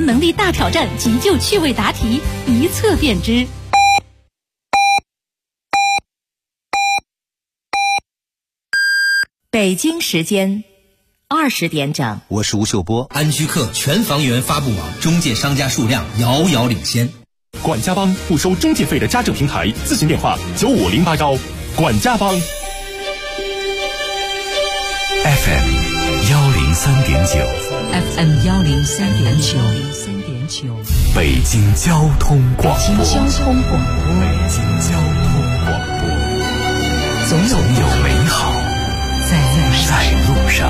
观能力大挑战，急救趣味答题，一测便知。北京时间20点整， 我是吴秀波。 安居客全房源发布网，中介商家数量遥遥领先。 管家帮不收中介费的家政平台，咨询电话95081，管家帮。 FM 103.9 FM 103.9， 北京交通广播。 北京交通广播，总有美好在路上。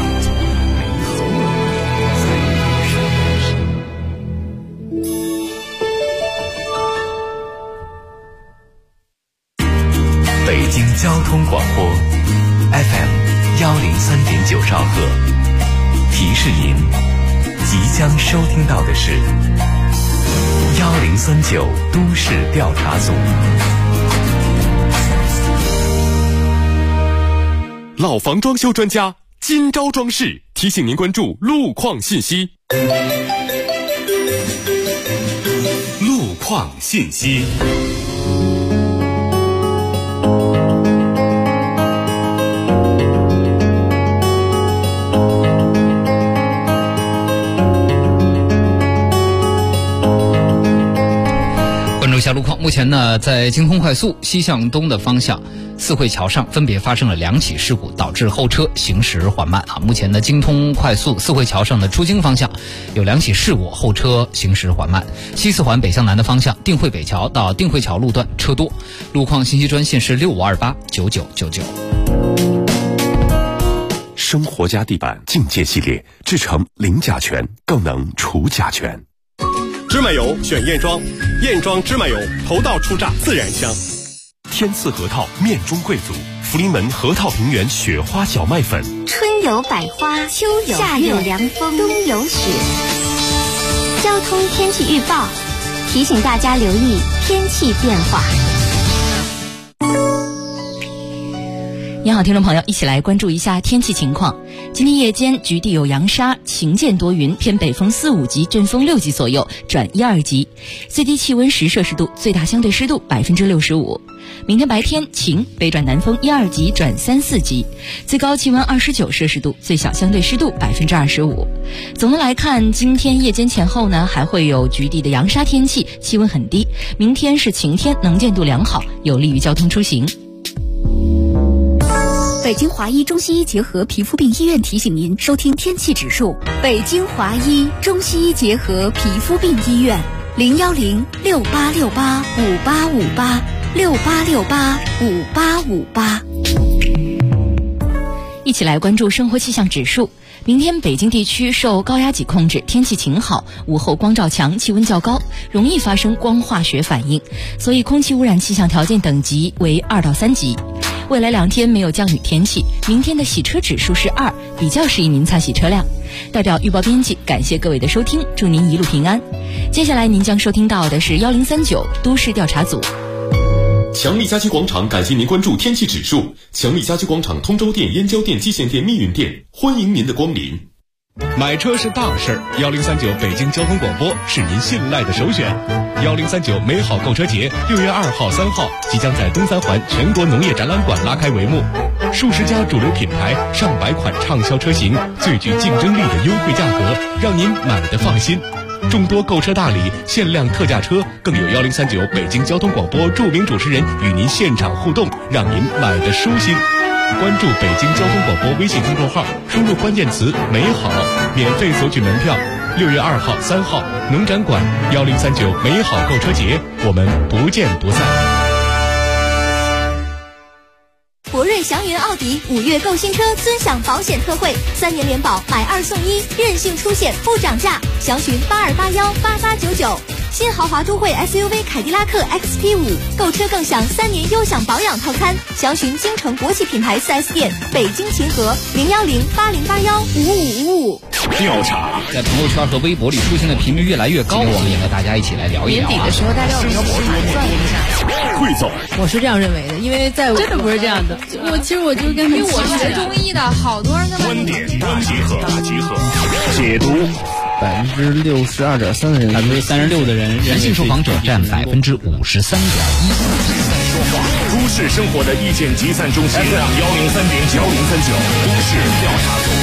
北京交通广播 FM 103.9兆赫，提示您即将收听到的是1039都市调查组。 老房装修专家今朝装饰提醒您关注路况信息。路况信息。 关注一下路况，目前呢，在京通快速西向东的方向，四惠桥上分别发生了2起事故，导致后车行驶缓慢啊。目前呢，京通快速四惠桥上的出京方向有2起事故，后车行驶缓慢。西四环北向南的方向，定惠北桥到定惠桥路段车多。路况信息专线是65289999。 生活家地板境界系列，制成零甲醛，更能除甲醛。芝麻油选燕庄，燕庄芝麻油头道出榨自然香。天赐核桃面中贵族，福临门核桃平原雪花小麦粉。 春有百花，秋有夏有凉风，冬有雪。交通天气预报提醒大家留意天气变化。 你好，听众朋友，一起来关注一下天气情况。今天夜间局地有扬沙，晴间多云，偏北风4、5级，阵风6级左右，转1、2级。最低气温10摄氏度，最大相对湿度65%。明天白天晴，北转南风1、2级转3、4级，最高气温29摄氏度，最小相对湿度25%。总的来看，今天夜间前后呢，还会有局地的扬沙天气，气温很低。明天是晴天，能见度良好，有利于交通出行。 北京华医中西医结合皮肤病医院提醒您收听天气指数。北京华医中西医结合皮肤病医院，01068685858，68685858。 一起来关注生活气象指数。明天北京地区受高压脊控制，天气晴好，午后光照强，气温较高，容易发生光化学反应，所以空气污染气象条件等级为2到3级。未来2天没有降雨天气，明天的洗车指数是2，比较适宜您擦洗车辆。代表预报编辑感谢各位的收听，祝您一路平安。接下来您将收听到的是1039都市调查组。 强力家居广场感谢您关注天气指数。强力家居广场通州店、燕郊店、蓟县店、密云店，欢迎您的光临。 买车是大事，1039北京交通广播是您信赖的首选。1039美好购车节6月2号、3号即将在东三环全国农业展览馆拉开帷幕，数十家主流品牌、上百款畅销车型，最具竞争力的优惠价格，让您买得放心。众多购车大礼、限量特价车，更有1039北京交通广播著名主持人与您现场互动，让您买得舒心。关注北京交通广播微信公众号，输入关键词美好，免费索取门票。6月2号、3号农展馆1039美好购车节，我们不见不散。 博瑞祥云奥迪5月购新车尊享保险特惠，3年联保买2送1，任性出险不涨价，详询82818899。新豪华都会 SUV 凯迪拉克 XT5 购车更享3年优享保养套餐，详询京城国际品牌 4S 店，北京秦河01080815555。 调查在朋友圈和微博里出现的频率越来越高，我们也和大家一起来聊一聊。 年底的时候，大家我们要盘算一下。 汇总， 我是这样认为的，因为在真的不是这样的。其实我就跟因为我学中医的，好多人跟观点大集合，解读 62.3%的人 ，36%的人性受访者占53.1%。 都市生活的意见集散中心 FM 103.9都市调查组。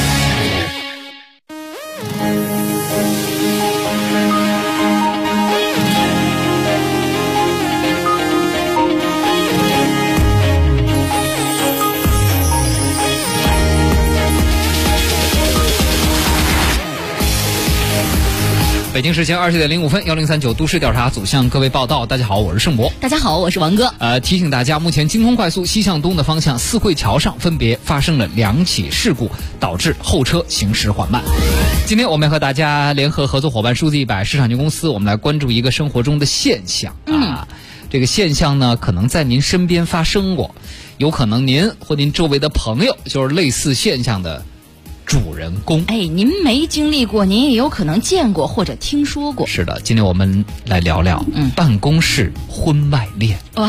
北京时间20点05分，1039都市调查组向各位报道。大家好，我是盛博。 大家好，我是王哥。 提醒大家，目前京通快速西向东的方向四惠桥上分别发生了2起事故，导致后车行驶缓慢。今天我们和大家联合合作伙伴数字100市场有限公司，我们来关注一个生活中的现象啊。这个现象呢，可能在您身边发生过，有可能您或您周围的朋友就是类似现象的主人公。 您没经历过，您也有可能见过或者听说过。 是的，今天我们来聊聊办公室婚外恋。 哇，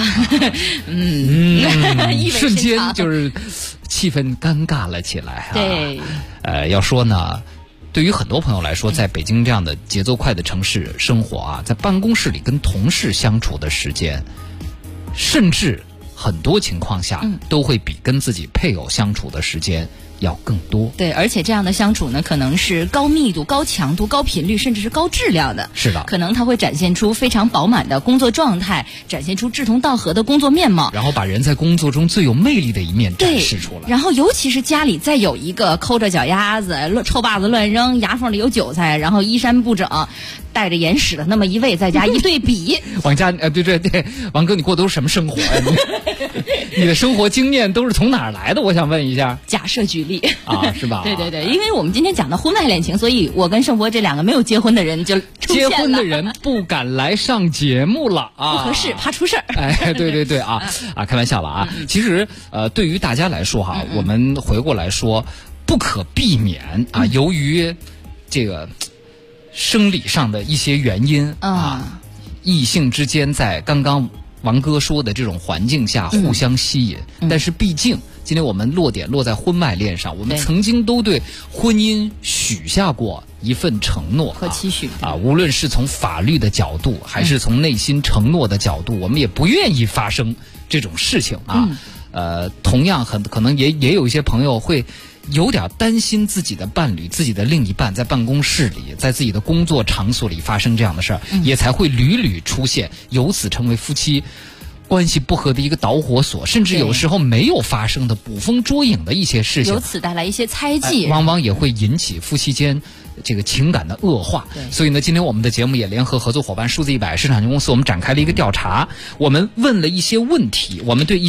瞬间就是气氛尴尬了起来啊。 对， 要说呢，对于很多朋友来说，在北京这样的节奏快的城市生活啊，在办公室里跟同事相处的时间，甚至很多情况下都会比跟自己配偶相处的时间要更多。 对，而且这样的相处呢，可能是高密度、高强度、高频率，甚至是高质量的。 是的， 可能它会展现出非常饱满的工作状态，展现出志同道合的工作面貌， 然后把人在工作中最有魅力的一面展示出来。 然后尤其是家里再有一个抠着脚丫子、臭把子乱扔、牙缝里有韭菜，然后衣衫不整，带着眼屎的那么一位，在家一对比。 王家，对，王哥，你过的都是什么生活呀？你的生活经验都是从哪儿来的？我想问一下。 假设举例啊，是吧？ 对，因为我们今天讲的婚外恋情，所以我跟盛博这2个没有结婚的人就出现了。 结婚的人不敢来上节目了啊， 不合适，怕出事儿。 对啊，开玩笑了啊。其实对于大家来说哈，我们回过来说，不可避免啊，由于这个生理上的一些原因啊，异性之间在刚刚王哥说的这种环境下互相吸引，但是毕竟今天我们落点落在婚外恋上，我们曾经都对婚姻许下过一份承诺和期许啊，无论是从法律的角度还是从内心承诺的角度，我们也不愿意发生这种事情啊。同样可能也有一些朋友会有点担心自己的伴侣、自己的另一半在办公室里，在自己的工作场所里发生这样的事儿，也才会屡屡出现，由此成为夫妻关系不和的一个导火索，甚至有时候没有发生的捕风捉影的一些事情， 由此带来一些猜忌， 往往也会引起夫妻间这个情感的恶化。所以呢，今天我们的节目也联合合作伙伴数字100市场有限公司，我们展开了一个调查，我们问了一些问题，我们对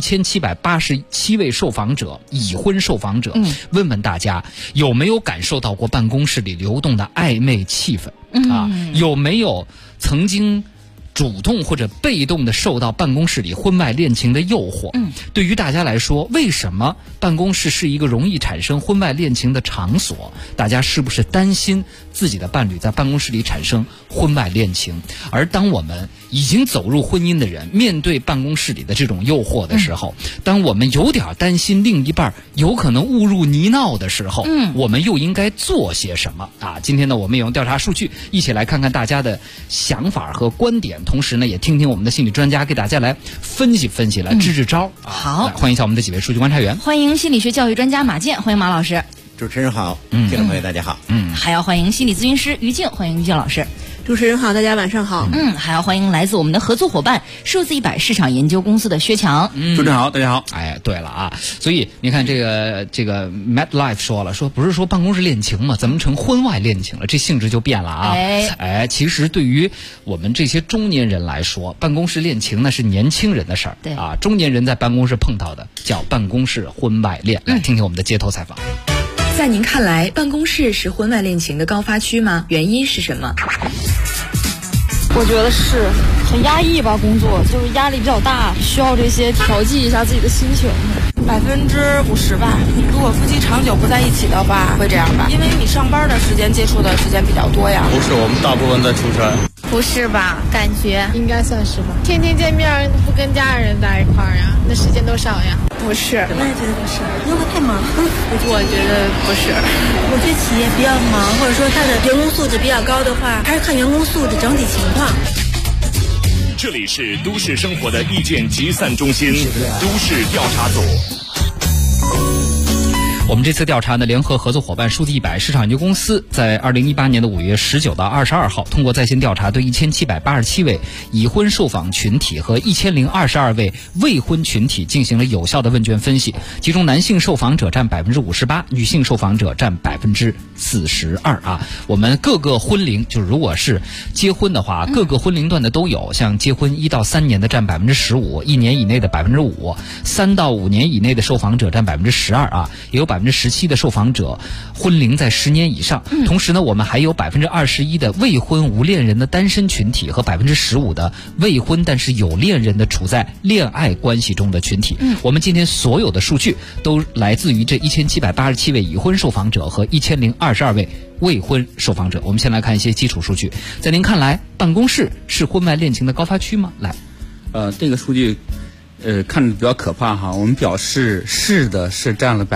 1787位受访者，已婚受访者，问问大家有没有感受到过办公室里流动的暧昧气氛啊？有没有曾经主动或者被动的受到办公室里婚外恋情的诱惑？对于大家来说，为什么办公室是一个容易产生婚外恋情的场所？大家是不是担心自己的伴侣在办公室里产生婚外恋情？而当我们已经走入婚姻的人，面对办公室里的这种诱惑的时候，当我们有点担心另一半有可能误入泥淖的时候，我们又应该做些什么啊？今天呢，我们也用调查数据一起来看看大家的想法和观点，同时呢，也听听我们的心理专家给大家来分析分析，来支支招。 好， 欢迎一下我们的几位数据观察员。 欢迎心理学教育专家马健，欢迎马老师。 主持人好，听众朋友大家好。 还要欢迎心理咨询师于静，欢迎于静老师。 主持人好，大家晚上好。 还要欢迎来自我们的合作伙伴数字100市场研究公司的薛强。 主持人好，大家好。 对了啊，所以你看这个 MetLife 说了，说不是说办公室恋情嘛，怎么成婚外恋情了？这性质就变了啊。其实对于我们这些中年人来说，办公室恋情那是年轻人的事儿。对啊，中年人在办公室碰到的叫办公室婚外恋。来听听我们的街头采访。 在您看来，办公室是婚外恋情的高发区吗？原因是什么？ 我觉得是很压抑吧，工作就是压力比较大，需要这些调剂一下自己的心情。50%吧，如果夫妻长久不在一起的话，会这样吧，因为你上班的时间接触的时间比较多呀。 不是，我们大部分在出差。 不是吧？感觉应该算是吧。天天见面不跟家人在一块儿呀，那时间多少呀？ 不是， 我也觉得不是，因为他太忙。 我觉得不是。 我觉得企业比较忙，或者说他的员工素质比较高的话，还是看员工素质整体情况。 这里是都市生活的意见集散中心，都市调查组。 我们这次调查呢，联合合作伙伴数字100市场研究公司在2018年的5月19到22号，通过在线调查，对1787位已婚受访群体和1022位未婚群体进行了有效的问卷分析，其中男性受访者占58%，女性受访者占42%啊。我们各个婚龄，就是如果是结婚的话，各个婚龄段的都有，像结婚1到3年的占15%，1年以内的5%，3到5年以内的受访者占12%啊，也有17%的受访者婚龄在10年以上。同时呢，我们还有21%的未婚无恋人的单身群体和15%的未婚但是有恋人的处在恋爱关系中的群体。我们今天所有的数据都来自于这1787位已婚受访者和1022位未婚受访者。我们先来看一些基础数据。在您看来，办公室是婚外恋情的高发区吗？来， 这个数据看着比较可怕哈。我们表示是的是占了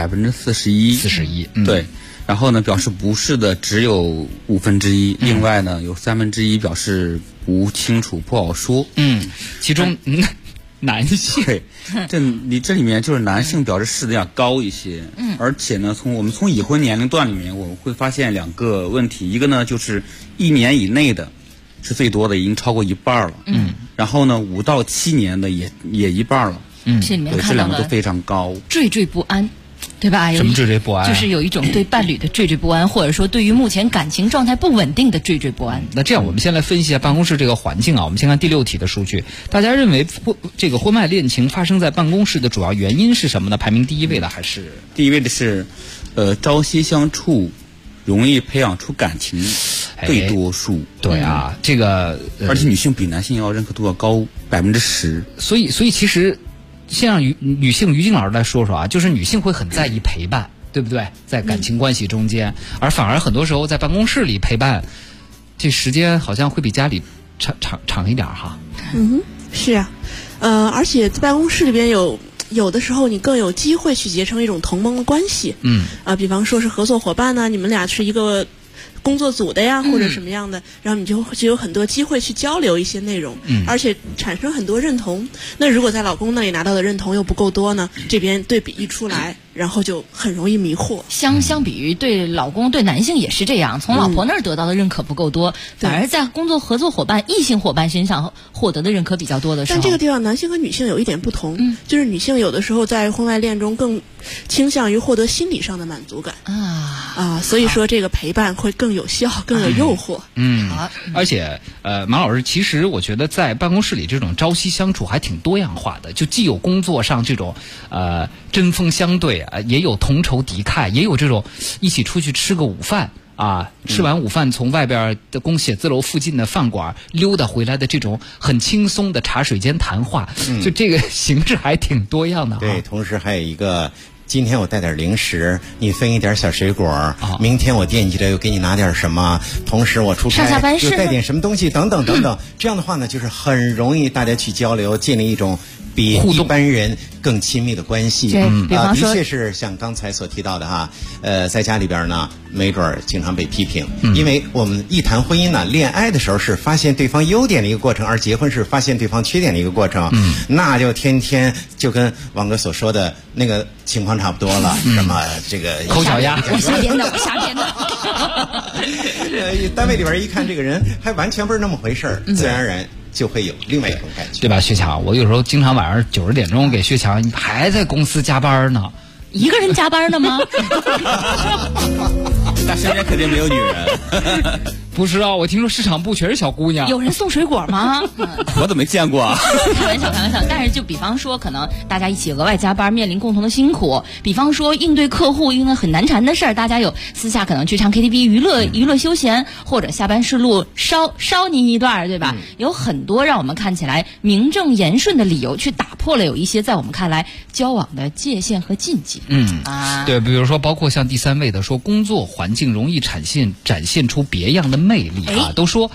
41%，对。然后呢，表示不是的只有1/5，另外呢有1/3表示不清楚不好说。 其中男性对，这里面就是男性表示是的要高一些。而且呢，我们从已婚年龄段里面，我们会发现2个问题，一个呢就是1年以内的是最多的，已经超过1半了。然后呢，5到7年的也1半了。 这里面看到了这2个都非常高， 惴惴不安。对吧？ 什么惴惴不安？ 就是有一种对伴侣的惴惴不安，或者说对于目前感情状态不稳定的惴惴不安。 那这样，我们先来分析一下办公室这个环境啊。我们先看第6题的数据，大家认为这个婚外恋情发生在办公室的主要原因是什么呢？排名第1位的还是第1位的是，朝夕相处，容易培养出感情，对多数。 对啊，这个而且女性比男性要认可度要高10%。 所以其实。先让女性于静老师来说说啊，就是女性会很在意陪伴，对不对？在感情关系中间，而反而很多时候在办公室里陪伴，这时间好像会比家里长一点哈。 是啊，而且在办公室里边有的时候你更有机会去结成一种同盟的关系。比方说是合作伙伴呢，你们俩是一个工作组的呀，或者什么样的，然后你就有很多机会去交流一些内容，而且产生很多认同。那如果在老公那里拿到的认同又不够多呢，这边对比一出来，然后就很容易迷惑。 相比于对老公，对男性也是这样，从老婆那儿得到的认可不够多，反而在工作合作伙伴、异性伙伴身上获得的认可比较多的时候。 但这个地方男性和女性有一点不同，就是女性有的时候在婚外恋中更倾向于获得心理上的满足感所以说这个陪伴会更有效，更有诱惑。 而且马老师，其实我觉得在办公室里这种朝夕相处还挺多样化的，就既有工作上这种针锋相对也有同仇敌忾，也有这种一起出去吃个午饭吃完午饭从外边的公写字楼附近的饭馆溜达回来的这种很轻松的茶水间谈话，就这个形式还挺多样的。 对，同时还有一个。今天我带点零食，你分一点小水果。明天我惦记着又给你拿点什么，同时我出差又带点什么东西，等等等等。这样的话呢，就是很容易大家去交流，建立一种比一般人更亲密的关系。的确是像刚才所提到的哈，在家里边呢，没准经常被批评，因为我们一谈婚姻呢，恋爱的时候是发现对方优点的一个过程，而结婚是发现对方缺点的一个过程。那就天天就跟王哥所说的那个情况差不多了。什么这个抠脚丫， 我瞎编的。 单位里边一看这个人还完全不是那么回事儿，自然而然就会有另外一种感觉， 对吧？薛强，我有时候经常晚上90点钟给薛强，你还在公司加班呢。 一个人加班呢吗？ 那身边肯定没有女人。 不是啊，我听说市场部全是小姑娘。 有人送水果吗？ 我怎么没见过啊？ 开玩笑。但是就比方说，可能大家一起额外加班，面临共同的辛苦。比方说应对客户应该很难缠的事儿，大家有私下可能去唱 KTV 娱乐休闲，或者下班试路烧您一段，对吧？有很多让我们看起来名正言顺的理由，去打破了有一些在我们看来交往的界限和禁忌。 对，比如说包括像第3位的说，工作环境容易展现出别样的魅力都说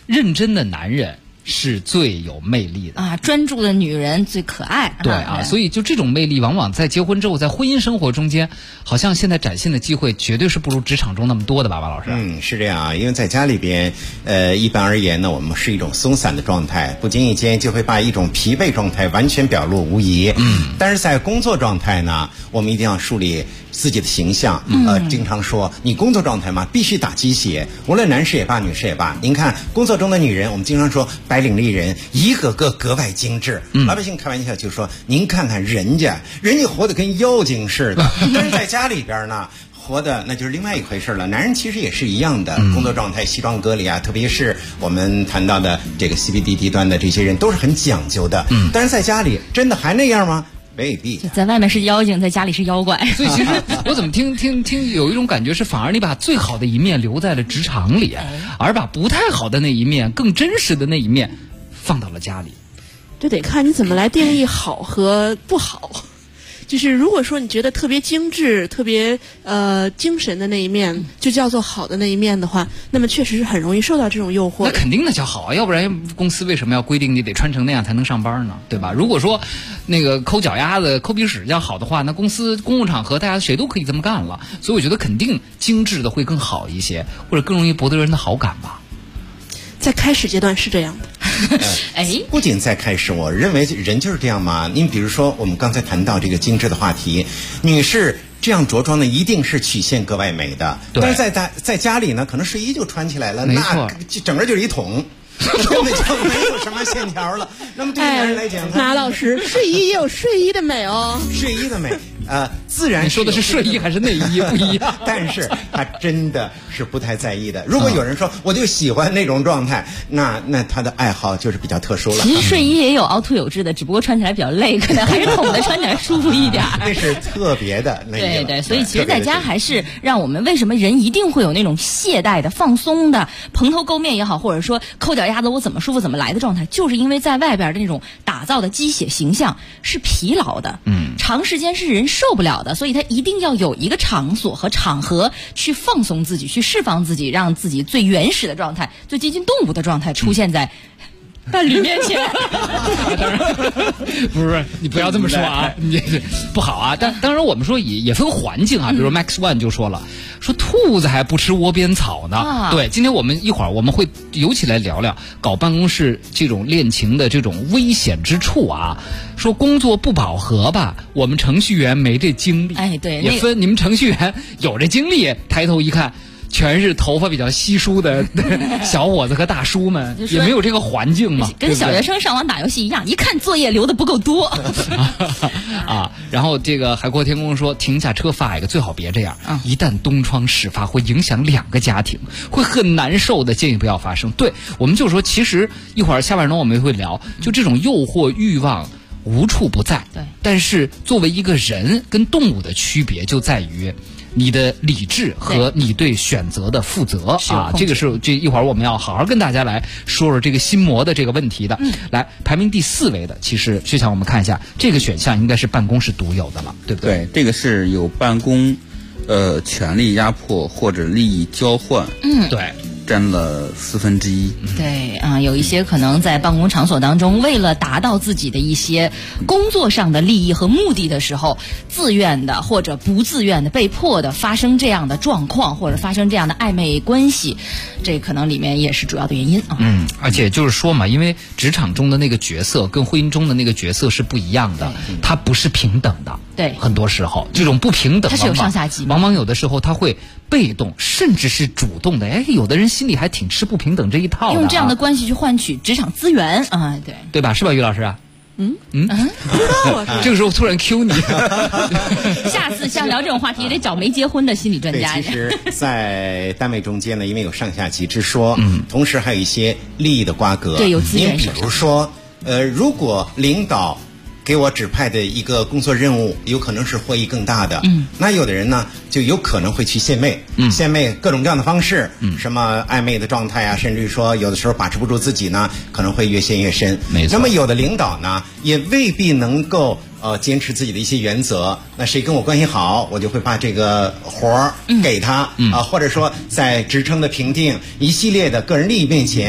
认真的男人是最有魅力的啊，专注的女人最可爱。 对啊，所以就这种魅力，往往在结婚之后，在婚姻生活中间，好像现在展现的机会绝对是不如职场中那么多的吧，王老师？ 是这样啊，因为在家里边，一般而言呢，我们是一种松散的状态，不经意间就会把一种疲惫状态完全表露无遗。但是在工作状态呢，我们一定要树立自己的形象。经常说，你工作状态嘛，必须打鸡血，无论男士也罢，女士也罢。您看工作中的女人，我们经常说白领丽人，一个个格外精致。老百姓开玩笑就说，您看看人家活得跟妖精似的，但是在家里边呢，活的那就是另外一回事了。男人其实也是一样的，工作状态西装革履啊，特别是我们谈到的这个 CBD 低端的这些人，都是很讲究的。但是在家里真的还那样吗？未必， 在外面是妖精，在家里是妖怪。 所以其实我怎么听有一种感觉是，反而你把最好的一面留在了职场里，而把不太好的那一面、更真实的那一面放到了家里。 这得看你怎么来定义好和不好。就是如果说你觉得特别精致、特别精神的那一面就叫做好的那一面的话，那么确实是很容易受到这种诱惑。 那肯定的叫好啊，要不然公司为什么要规定你得穿成那样才能上班呢？对吧？如果说那个抠脚丫子、抠鼻屎要好的话，那公司公共场合大家谁都可以这么干了。所以我觉得肯定精致的会更好一些，或者更容易博得人的好感吧。 在开始阶段是这样的。 不仅在开始，我认为人就是这样嘛。您比如说，我们刚才谈到这个精致的话题，女士这样着装呢，一定是曲线格外美的。但是在家里呢，可能睡衣就穿起来了，那整个就是一桶。根本就没有什么线条了。那么对于男人来讲， 马老师，睡衣也有睡衣的美哦。 睡衣的美，自然你说的是睡衣还是内衣不一样？ 但是他真的是不太在意的。如果有人说我就喜欢那种状态，那他的爱好就是比较特殊了。 其实睡衣也有凹凸有致的，只不过穿起来比较累，可能还是桶的穿起来舒服一点。 那是特别的那个。 对，所以其实在家还是让我们为什么人一定会有那种懈怠的、放松的、蓬头垢面也好，或者说抠脚丫子我怎么舒服怎么来的状态，就是因为在外边的那种打造的鸡血形象是疲劳的，长时间是人受不了的，所以他一定要有一个场所和场合去放松自己，去释放自己，让自己最原始的状态、最接近动物的状态出现在伴侣面前。 当然不是，你不要这么说啊，你不好啊。当然我们说也分环境啊，比如 Max One 就说了，说兔子还不吃窝边草呢。对，今天我们一会儿我们会尤其来聊聊搞办公室这种恋情的这种危险之处啊。说工作不饱和吧，我们程序员没这精力。 对， 也分你们程序员有这精力，抬头一看。全是头发比较稀疏的小伙子和大叔们，也没有这个环境嘛， 跟小学生上网打游戏一样，一看作业留的不够多啊。然后这个海阔天空说，停下车发一个，最好别这样，一旦东窗事发，会影响2个家庭，会很难受的，建议不要发生。对，我们就说，其实一会儿下半钟我们会聊，就这种诱惑欲望无处不在， 对， 但是作为一个人跟动物的区别就在于。你的理智和你对选择的负责啊，这个是这一会儿我们要好好跟大家来说说这个心魔的这个问题的。来，排名第4位的，其实就想我们看一下这个选项应该是办公室独有的了，对不对？ 对，这个是有办公权力压迫或者利益交换。 对。 占了1/4。 对啊，有一些可能在办公场所当中，为了达到自己的一些工作上的利益和目的的时候，自愿的或者不自愿的、被迫的发生这样的状况，或者发生这样的暧昧关系，这可能里面也是主要的原因啊。 而且就是说嘛，因为职场中的那个角色跟婚姻中的那个角色是不一样的，它不是平等的。 对， 很多时候这种不平等， 它是有上下级， 往往有的时候它会被动，甚至是主动的。有的人心里还挺吃不平等这一套的， 用这样的关系去换取职场资源啊， 对吧？是吧，于老师啊？ 不知道啊。 这个时候突然 Q 你， 下次像聊这种话题得找没结婚的心理专家。 其实，在单位中间呢，因为有上下级之说，同时还有一些利益的瓜葛。 对，有资源。 您比如说，如果领导给我指派的一个工作任务有可能是获益更大的，那有的人呢就有可能会去献媚，献媚各种各样的方式，什么暧昧的状态啊，甚至于说有的时候把持不住自己呢，可能会越陷越深。 没错。 那么有的领导呢也未必能够坚持自己的一些原则，那谁跟我关系好，我就会把这个活儿给他，或者说在职称的评定一系列的个人利益面前，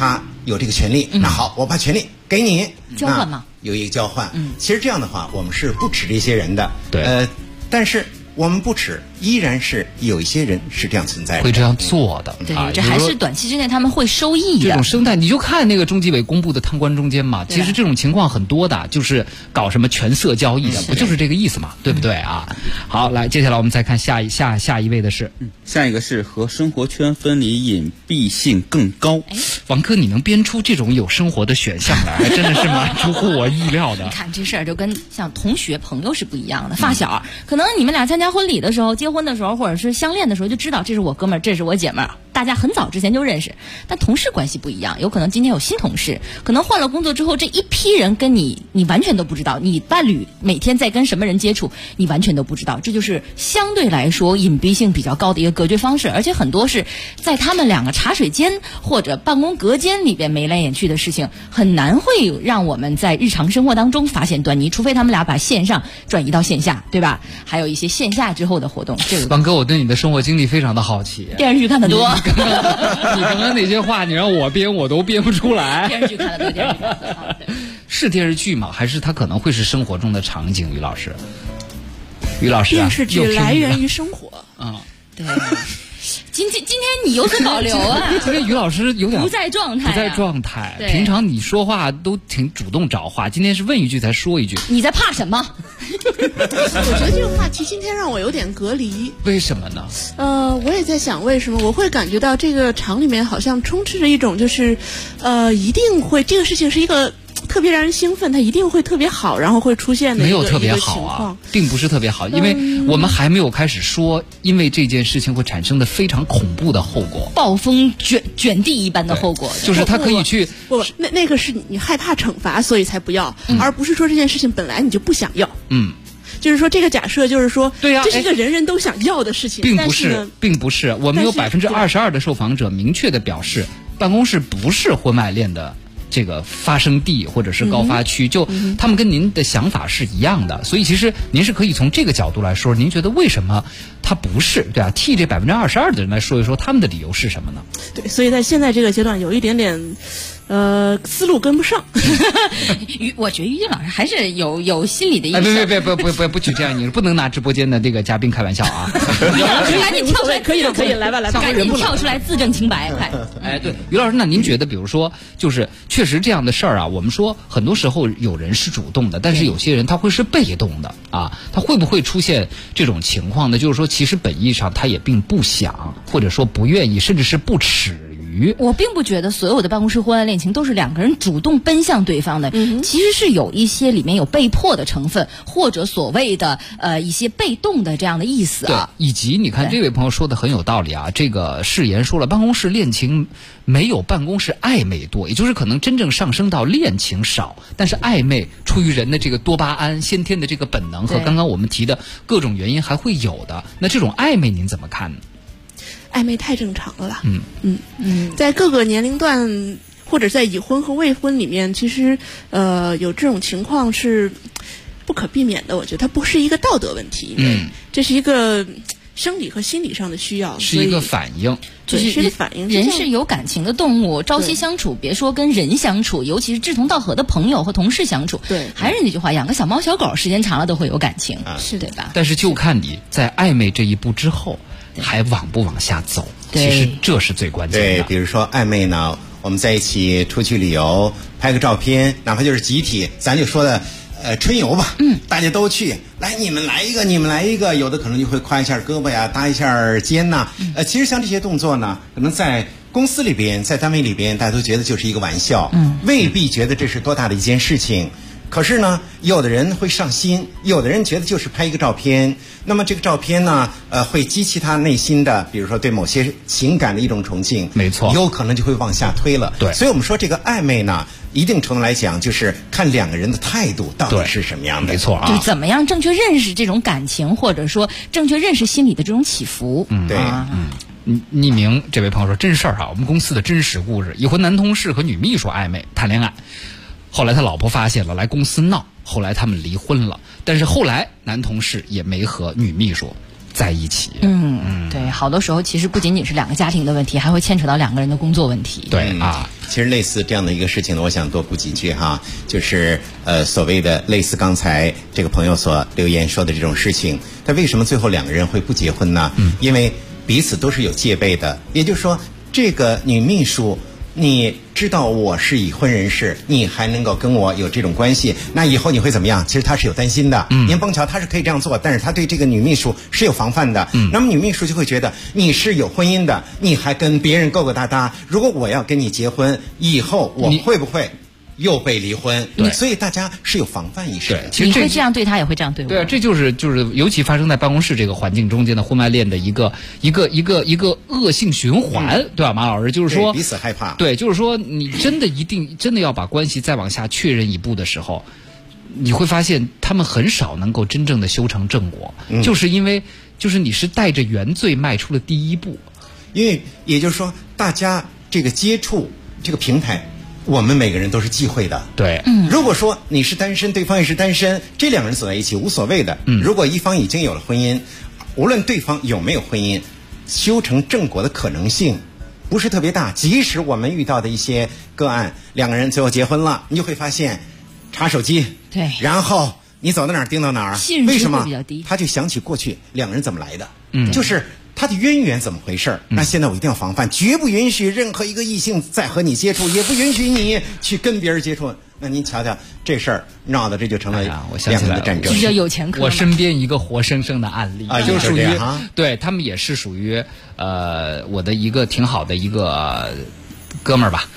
他有这个权利，那好，我把权利给你， 交换嘛， 有一个交换。其实这样的话，我们是不耻这些人的。 对， 但是我们不耻，依然是有一些人是这样存在的， 会这样做的。 对，这还是短期之内他们会收益的。 这种生态，你就看那个中纪委公布的贪官中间嘛，其实这种情况很多的，就是搞什么权色交易的，不就是这个意思嘛，对不对啊？好，来，接下来我们再看下一位的是， 下一个是和生活圈分离，隐蔽性更高。 王哥，你能编出这种有生活的选项来，真的是蛮出乎我意料的。 你看这事儿就跟像同学朋友是不一样的，发小，可能你们俩参加婚礼的时候、结婚的时候，或者是相恋的时候，就知道这是我哥们儿，这是我姐们儿，大家很早之前就认识。但同事关系不一样，有可能今天有新同事，可能换了工作之后，这一批人跟你完全都不知道，你伴侣每天在跟什么人接触，你完全都不知道。这就是相对来说隐蔽性比较高的一个隔绝方式，而且很多是在他们两个茶水间或者办公隔间里边眉来眼去的事情，很难会让我们在日常生活当中发现端倪，除非他们俩把线上转移到线下，对吧？还有一些线下之后的活动。 王哥，我对你的生活经历非常的好奇。 电视剧看得多， 你刚刚那些话，你让我编，我都编不出来。 电视剧看得多，电视剧看得多。 是电视剧吗？还是它可能会是生活中的场景？于老师，于老师， 电视剧来源于生活。 对。今天你有所保留啊！ 今天于老师有点不在状态， 平常你说话都挺主动找话，今天是问一句才说一句。 你在怕什么？ 我觉得这个话题今天让我有点隔离。 为什么呢？ 我也在想为什么，我会感觉到这个场里面好像充斥着一种就是，一定会这个事情是一个特别让人兴奋，它一定会特别好，然后会出现的没有特别好啊，并不是特别好，因为我们还没有开始说，因为这件事情会产生的非常恐怖的后果， 暴风卷地一般的后果， 就是他可以去那个是你害怕惩罚，所以才不要，而不是说这件事情本来你就不想要。就是说这个假设就是说， 对呀， 这是一个人人都想要的事情， 并不是，我们有22%的受访者明确的表示，办公室不是婚外恋的这个发生地或者是高发区，就他们跟您的想法是一样的，所以其实您是可以从这个角度来说，您觉得为什么它不是，对啊？替这22%的人来说一说他们的理由是什么呢？ 对，所以在现在这个阶段有一点点思路跟不上。 我觉得于老师还是有心理的一个。 不许这样，你不能拿直播间的这个嘉宾开玩笑啊！ 赶紧跳出来， 可以来吧， 赶紧跳出来自证清白，快！ 对，于老师，那您觉得，比如说，就是确实这样的事儿啊，我们说很多时候有人是主动的，但是有些人他会是被动的啊，他会不会出现这种情况呢？就是说，其实本意上他也并不想，或者说不愿意，甚至是不耻。 我并不觉得所有的办公室婚外恋情都是两个人主动奔向对方的，其实是有一些里面有被迫的成分，或者所谓的一些被动的这样的意思啊。 对，以及你看这位朋友说的很有道理啊，这个誓言说了，办公室恋情没有办公室暧昧多，也就是可能真正上升到恋情少，但是暧昧出于人的这个多巴胺先天的这个本能和刚刚我们提的各种原因还会有的。那这种暧昧您怎么看呢？ 暧昧太正常了啦。在各个年龄段或者在已婚和未婚里面，其实有这种情况是不可避免的。我觉得它不是一个道德问题，这是一个生理和心理上的需要， 是一个反应。 是一个反应。 人是有感情的动物，朝夕相处，别说跟人相处，尤其是志同道合的朋友和同事相处， 对， 还是那句话，养个小猫小狗，时间长了都会有感情， 是对吧？ 但是就看你在暧昧这一步之后还往不往下走，其实这是最关键的。 对，比如说暧昧呢，我们在一起出去旅游，拍个照片，哪怕就是集体，咱就说的春游吧，大家都去，来你们来一个，有的可能就会挎一下胳膊呀，搭一下肩呐，其实像这些动作呢，可能在公司里边，在单位里边，大家都觉得就是一个玩笑，未必觉得这是多大的一件事情。可是呢，有的人会上心，有的人觉得就是拍一个照片，那么这个照片呢，会激起他内心的，比如说对某些情感的一种崇敬， 没错， 有可能就会往下推了。 对， 所以我们说这个暧昧呢，一定程度来讲，就是看两个人的态度到底是什么样的。 没错啊， 就怎么样正确认识这种感情，或者说正确认识心理的这种起伏。 对， 匿名这位朋友说真事儿哈，我们公司的真实故事，已婚男同事和女秘书暧昧谈恋爱。后来他老婆发现了，来公司闹，后来他们离婚了。但是后来男同事也没和女秘书在一起。 对，好多时候其实不仅仅是两个家庭的问题，还会牵扯到两个人的工作问题。 对啊， 其实类似这样的一个事情呢，我想多补几句哈，就是所谓的类似刚才这个朋友所留言说的这种事情，他为什么最后两个人会不结婚呢？因为彼此都是有戒备的，也就是说，这个女秘书。你知道我是已婚人士，你还能够跟我有这种关系，那以后你会怎么样？其实他是有担心的。您甭瞧他是可以这样做，但是他对这个女秘书是有防范的。那么女秘书就会觉得你是有婚姻的，你还跟别人勾勾搭搭，如果我要跟你结婚，以后我会不会又被离婚？对，所以大家是有防范意识的。 其实你会这样对他，也会这样对我。 对啊，这就是尤其发生在办公室这个环境中间的婚外恋的一个恶性循环，对吧？马老师就是说彼此害怕。 对，就是说你真的要把关系再往下确认一步的时候，你会发现他们很少能够真正的修成正果，就是因为你是带着原罪迈出了第一步。 因为也就是说，大家这个接触这个平台。我们每个人都是忌讳的， 对。 如果说你是单身，对方也是单身，这两个人走在一起无所谓的。如果一方已经有了婚姻，无论对方有没有婚姻，修成正果的可能性不是特别大。即使我们遇到的一些个案，两个人最后结婚了，你就会发现，查手机， 对， 然后你走到哪儿盯到哪儿，为什么？ 比较低， 他就想起过去两个人怎么来的，就是他的渊源怎么回事？那现在我一定要防范，绝不允许任何一个异性再和你接触，也不允许你去跟别人接触。那您瞧瞧这事儿闹的，这就成了两个人的战争。 这叫有前科。 我身边一个活生生的案例，就属于对他们也是属于我的一个挺好的一个哥们儿吧，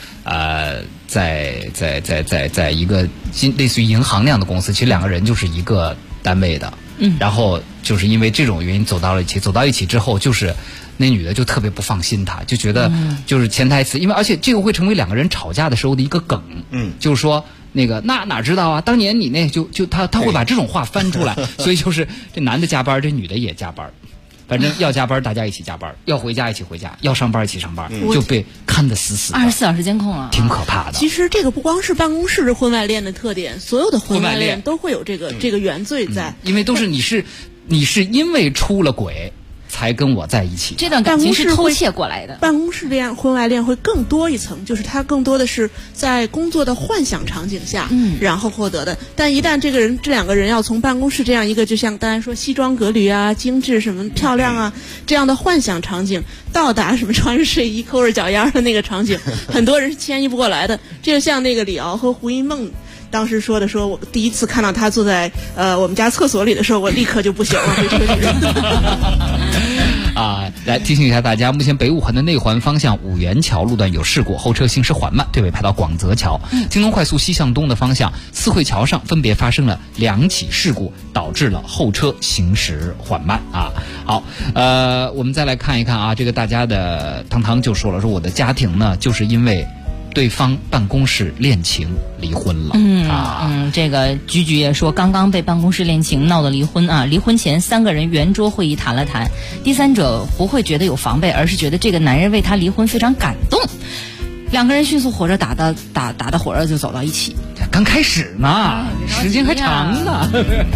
在一个类似于银行那样的公司，其实两个人就是一个单位的。然后就是因为这种原因走到了一起之后，就是那女的就特别不放心他，就觉得就是潜台词，因为而且这个会成为两个人吵架的时候的一个梗，就是说那个那哪知道啊，当年你那就他会把这种话翻出来，所以就是这男的加班，这女的也加班。反正要加班，大家一起加班；要回家一起回家；要上班一起上班，就被看得死死的。 24小时监控啊， 挺可怕的。 其实这个不光是办公室婚外恋的特点，所有的婚外恋都会有这个原罪在， 因为都是你是因为出了轨才跟我在一起， 这段感情是偷窃过来的。 办公室恋婚外恋会更多一层，就是它更多的是在工作的幻想场景下，然后获得的。但一旦这两个人要从办公室这样一个，就像刚才说西装革履啊、精致什么漂亮啊这样的幻想场景，到达什么穿着睡衣抠着脚丫的那个场景，很多人是迁移不过来的。这就像那个李敖和胡因梦当时说我第一次看到他坐在我们家厕所里的时候，我立刻就不行了，回车里。 来提醒一下大家，目前北五环的内环方向五元桥路段有事故，后车行驶缓慢，对尾排到广泽桥。京东快速西向东的方向四惠桥上分别发生了2起事故，导致了后车行驶缓慢好，我们再来看一看这个大家的汤就说了，我的家庭呢就是因为对方办公室恋情离婚了。 这个菊也说，刚刚被办公室恋情闹得离婚啊！离婚前3个人圆桌会议谈了谈，第三者不会觉得有防备，而是觉得这个男人为他离婚非常感动。2个人迅速火热打的火热就走到一起。 刚开始呢，时间还长呢。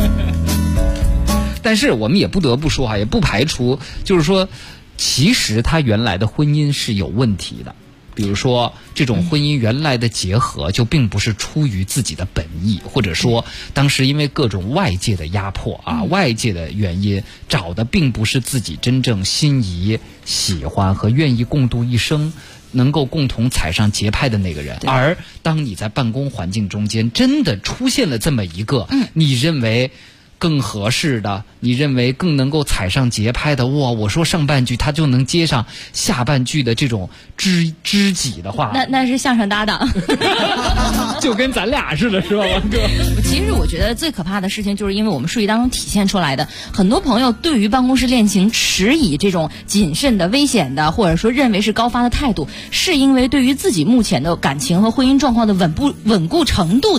但是我们也不得不说也不排除，就是说，其实他原来的婚姻是有问题的。比如说这种婚姻原来的结合就并不是出于自己的本意，或者说当时因为各种外界的压迫外界的原因，找的并不是自己真正心仪、喜欢和愿意共度一生，能够共同踩上节拍的那个人。而当你在办公环境中间真的出现了这么一个你认为更合适的，你认为更能够踩上节拍的，我说上半句他就能接上下半句的这种知己的话， 那是相声搭档， 就跟咱俩似的，是吧，王哥？ 其实我觉得最可怕的事情，就是因为我们数据当中体现出来的，很多朋友对于办公室恋情持以这种谨慎的、危险的，或者说认为是高发的态度，是因为对于自己目前的感情和婚姻状况的稳固程度的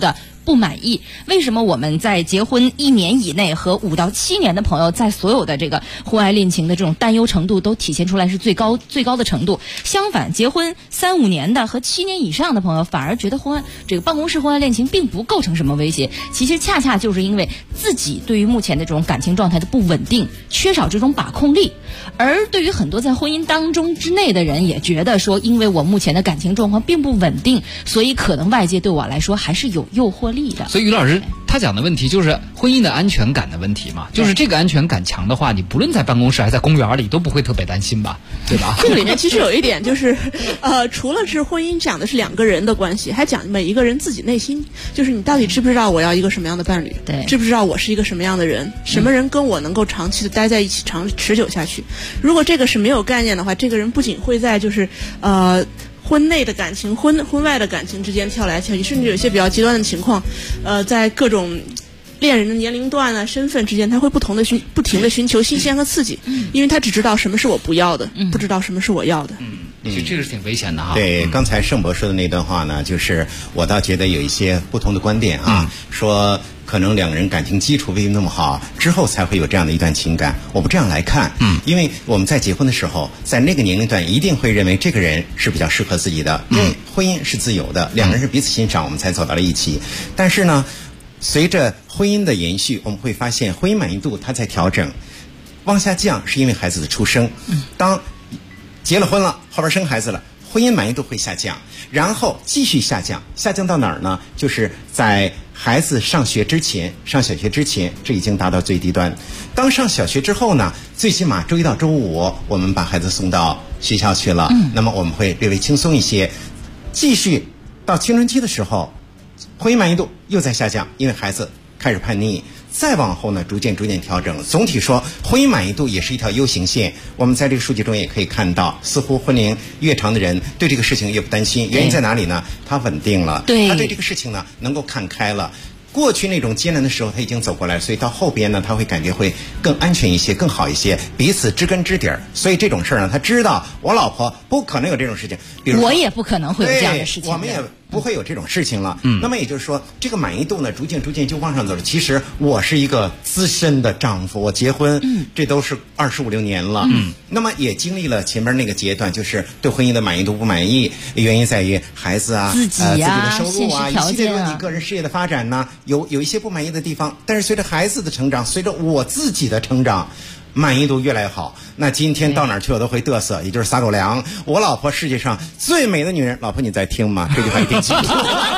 不满意。为什么我们在结婚1年以内和5到7年的朋友，在所有的这个婚外恋情的这种担忧程度都体现出来是最高的程度？相反，结婚3、5年的和7年以上的朋友反而觉得这个办公室婚外恋情并不构成什么威胁。其实恰恰就是因为自己对于目前的这种感情状态的不稳定，缺少这种把控力。而对于很多在婚姻当中之内的人，也觉得说，因为我目前的感情状况并不稳定，所以可能外界对我来说还是有诱惑力的。 所以于老师他讲的问题就是婚姻的安全感的问题嘛，就是这个安全感强的话，你不论在办公室还是在公园里都不会特别担心吧，对吧？ 这个里面其实有一点就是，除了是婚姻讲的是2个人的关系，还讲每一个人自己内心，就是你到底知不知道我要一个什么样的伴侣， 对， 知不知道我是一个什么样的人，什么人跟我能够长期的待在一起，持久下去。如果这个是没有概念的话，这个人不仅会在就是婚内的感情、婚外的感情之间跳来跳去，甚至有一些比较极端的情况，在各种恋人的年龄段啊、身份之间，他会不停的寻求新鲜和刺激，因为他只知道什么是我不要的，不知道什么是我要的。 其实这个是挺危险的哈。 对，刚才盛博说的那段话呢，就是我倒觉得有一些不同的观点啊，说可能2个人感情基础未必那么好，之后才会有这样的一段情感。我不这样来看，因为我们在结婚的时候，在那个年龄段一定会认为这个人是比较适合自己的，因为婚姻是自由的，2个人是彼此欣赏，我们才走到了一起。但是呢，随着婚姻的延续，我们会发现婚姻满意度它在调整，往下降是因为孩子的出生。当结了婚了，后边生孩子了，婚姻满意度会下降，然后继续下降，下降到哪儿呢？就是在孩子上学之前，上小学之前，这已经达到最低端。当上小学之后呢，最起码周1到周5我们把孩子送到学校去了，那么我们会略微轻松一些。继续到青春期的时候，婚姻满意度又在下降，因为孩子开始叛逆。再往后呢，逐渐调整。总体说，婚姻满意度也是一条 U 型线。我们在这个数据中也可以看到，似乎婚龄越长的人对这个事情越不担心。原因在哪里呢？他稳定了，他对这个事情呢能够看开了。过去那种艰难的时候他已经走过来，所以到后边呢他会感觉会更安全一些，更好一些，彼此知根知底儿。所以这种事儿呢，他知道我老婆不可能有这种事情，比如我也不可能会有这样的事情， 我们也不会有这种事情了。那么也就是说，这个满意度呢逐渐就往上走了。其实我是一个资深的丈夫，我结婚这都是25、6年了。那么也经历了前面那个阶段，就是对婚姻的满意度不满意，原因在于孩子啊、 自己的收入啊、一系列问题、个人事业的发展呢，有一些不满意的地方。但是随着孩子的成长，随着我自己的成长，满意度越来越好。那今天到哪儿去我都会嘚瑟，也就是撒狗粮。我老婆世界上最美的女人，老婆你在听吗？这句话一定记住。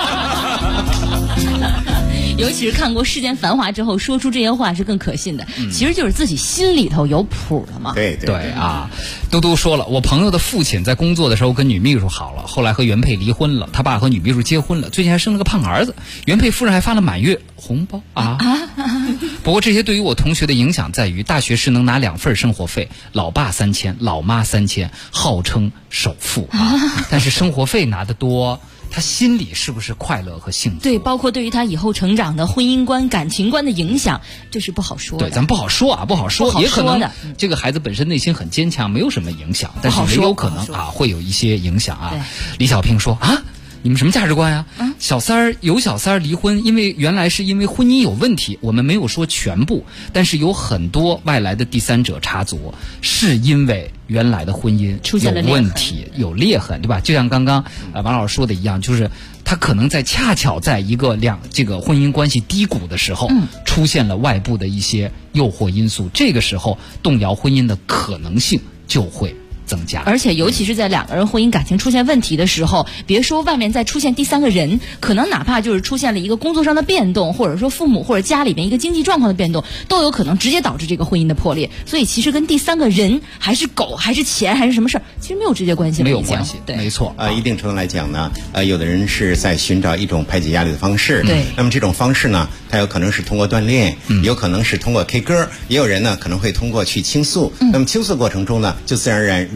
尤其是看过世间繁华之后，说出这些话是更可信的。其实就是自己心里头有谱了嘛。 对啊，嘟嘟说了，我朋友的父亲在工作的时候跟女秘书好了，后来和原配离婚了，他爸和女秘书结婚了，最近还生了个胖儿子，原配夫人还发了满月红包啊。不过这些对于我同学的影响在于，大学时能拿2份生活费，老爸3000，老妈3000，号称首富啊。但是生活费拿得多，他心里是不是快乐和幸福？ 对，包括对于他以后成长的婚姻观、感情观的影响，这是不好说的。 对，咱不好说啊，不好说，也可能这个孩子本身内心很坚强，没有什么影响，但是也有可能会有一些影响啊。李小平说啊，你们什么价值观呀？小三儿离婚，原来是因为婚姻有问题，我们没有说全部，但是有很多外来的第三者插足，是因为原来的婚姻出现了问题，有裂痕，对吧？就像刚刚王老师说的一样，就是他可能恰巧在一个这个婚姻关系低谷的时候，出现了外部的一些诱惑因素，这个时候动摇婚姻的可能性就会增加。 而且尤其是在2个人婚姻感情出现问题的时候，别说外面再出现第3个人，可能哪怕就是出现了一个工作上的变动，或者说父母或者家里面一个经济状况的变动，都有可能直接导致这个婚姻的破裂。所以其实跟第3个人还是狗还是钱还是什么事儿，其实没有直接关系了， 没有关系。 对， 没错。 一定程度来讲呢，有的人是在寻找一种排解压力的方式。 对。 那么这种方式呢，它有可能是通过锻炼，有可能是通过 K 歌，也有人呢可能会通过去倾诉。那么倾诉过程中呢，就自然而然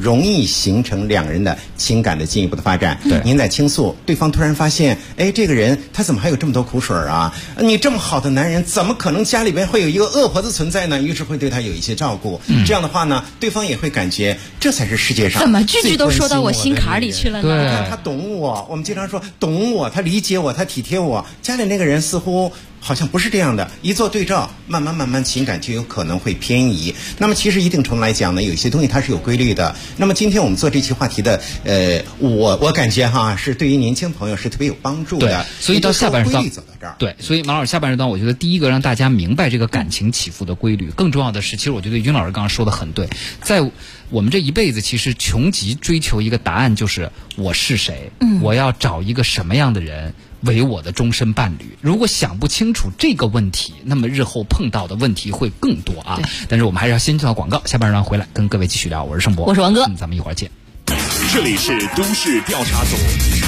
容易形成两人的情感的进一步的发展。 对， 您在倾诉，对方突然发现，哎，这个人他怎么还有这么多苦水啊？你这么好的男人，怎么可能家里边会有一个恶婆子存在呢？于是会对他有一些照顾。这样的话呢，对方也会感觉这才是世界上怎么句句都说到我心坎里去了呢？ 对， 他懂我，我们经常说懂我，他理解我，他体贴我。家里那个人似乎好像不是这样的，一做对照，慢慢情感就有可能会偏移。那么其实一定程度来讲呢，有些东西它是有规律的。那么今天我们做这期话题的，我感觉哈是对于年轻朋友是特别有帮助的。 对，所以到下半时段， 走到这儿， 对，所以马老师下半时段，我觉得第一个让大家明白这个感情起伏的规律，更重要的是，其实我觉得于老师刚刚说的很对，在我们这一辈子其实穷极追求一个答案，就是我是谁，我要找一个什么样的人为我的终身伴侣。如果想不清楚这个问题，那么日后碰到的问题会更多啊。但是我们还是要先做到广告，下半段回来跟各位继续聊。我是盛博， 我是王哥， 咱们一会儿见。 这里是都市调查组。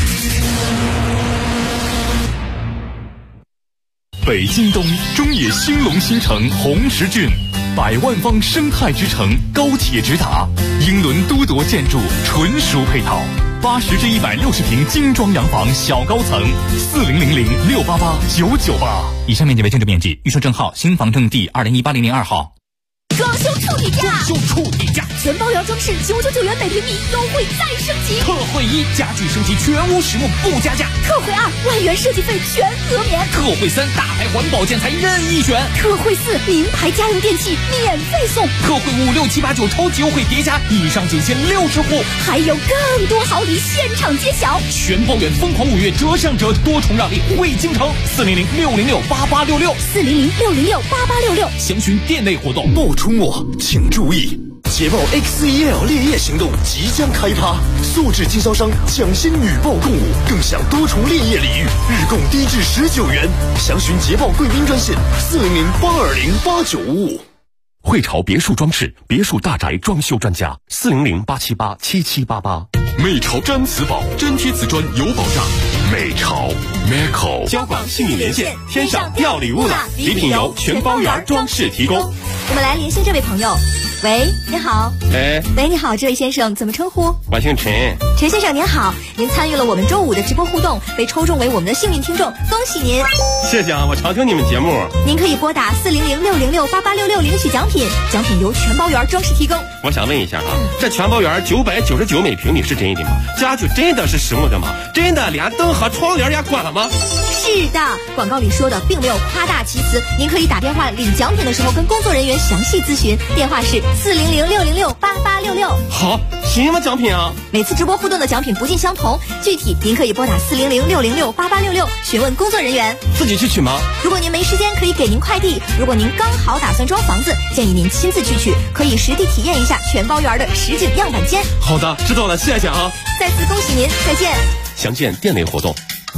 北京东中野兴隆新城红石郡，100万方生态之城，高铁直达，英伦都铎建筑，纯属配套。80至160平精装洋房小高层，4000688998。 以上面积为建筑面积，预售证号新房证第20180002号。 装修触底价，全包圆装饰999元每平米，优惠再升级。 特惠1，家具升级全屋实木不加价。 特惠2，万元设计费全额免。 特惠3，大牌环保建材任意选。 特惠4，名牌家用电器免费送。 特惠5、6、7、8、9超级优惠叠加，以上仅限60户， 还有更多好礼现场揭晓。 全包圆疯狂5月折上折，多重让利惠京城，400-606-8866，400-606-8866，详询店内活动。 不出没请注意，捷豹 X1L 烈焰行动即将开趴，素质经销商抢先女豹共舞，更享多重烈焰礼遇，日供低至19元。详询捷豹贵宾专线400-820-8955。 汇潮别墅装饰，别墅大宅装修专家，400-878-7788。 美潮毡瓷宝，粘贴瓷砖有保障。美潮 Meco 交广幸运连线，天上掉礼物了！礼品由全包圆装饰提供。我们来连线这位朋友。喂，你好。 喂， 你好，这位先生怎么称呼？ 我姓陈。 陈先生您好，您参与了我们周5的直播互动，被抽中为我们的幸运听众，恭喜您！ 谢谢啊，我常听你们节目。 您可以拨打400-606-8866领取奖品，奖品由全包圆装饰提供。 我想问一下啊，这全包圆999每平米是真的吗？家具真的是实木的吗？真的连灯和窗帘也关了吗？ 是的，广告里说的并没有夸大其词。您可以打电话领奖品的时候跟工作人员详细咨询，电话是400-606-8866。 好，什么奖品啊？ 每次直播互动的奖品不尽相同，具体您可以拨打400-606-8866询问工作人员。 自己去取吗？ 如果您没时间，可以给您快递。如果您刚好打算装房子，建议您亲自去取，可以实地体验一下全包圆的实景样板间。 好的，知道了，谢谢啊！ 再次恭喜您，再见。 详见店内活动。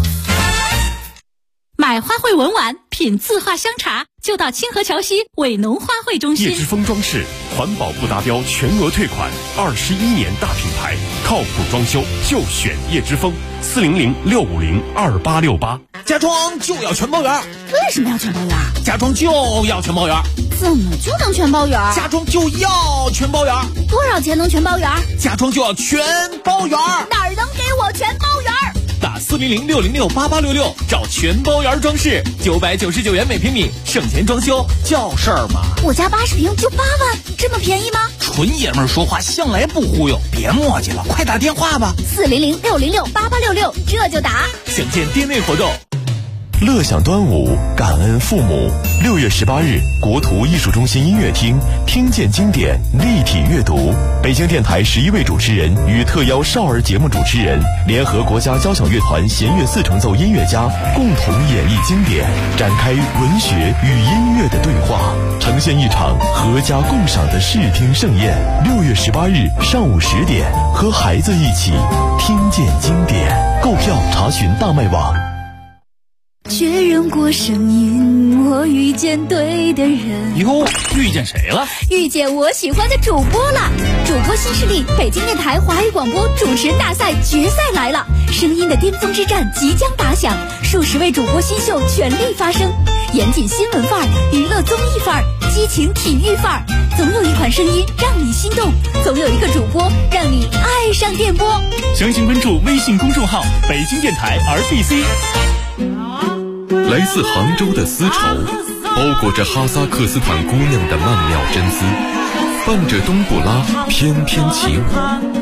买花卉文玩，品字画香茶，就到清河桥西伟农花卉中心。 叶之峰装饰，环保不达标全额退款，21年大品牌，靠谱装修就选叶之峰，400-650-2868。 家装就要全包圆。 为什么要全包圆？ 家装就要全包圆。 怎么就能全包圆？ 家装就要全包圆。 多少钱能全包圆？ 家装就要全包圆。 哪儿能给我全包圆？ 打400-606-8866，找全包圆装饰，999元每平米，省钱装修叫事儿嘛。 我家80平就8万，这么便宜吗？ 纯爷们儿说话向来不忽悠，别磨叽了，快打电话吧。 400-606-8866，这就打。 选见店内活动。 乐享端午，感恩父母。6月18日，国图艺术中心音乐厅，听见经典，立体阅读。北京电台11位主持人与特邀少儿节目主持人，联合国家交响乐团弦乐4重奏音乐家，共同演绎经典，展开文学与音乐的对话，呈现一场合家共赏的视听盛宴。6月18日上午10点，和孩子一起听见经典。购票查询大麦网。 确认过声音，我遇见对的人。 哟，遇见谁了？ 遇见我喜欢的主播了。主播新势力，北京电台华语广播主持人大赛决赛来了，声音的巅峰之战即将打响。 数十位主播新秀全力发声，严谨新闻范儿，娱乐综艺范儿，激情体育范儿，总有一款声音让你心动，总有一个主播让你爱上电波。 详情关注微信公众号北京电台 RBC。 来自杭州的丝绸，包裹着哈萨克斯坦姑娘的曼妙真姿，伴着冬不拉翩翩起舞。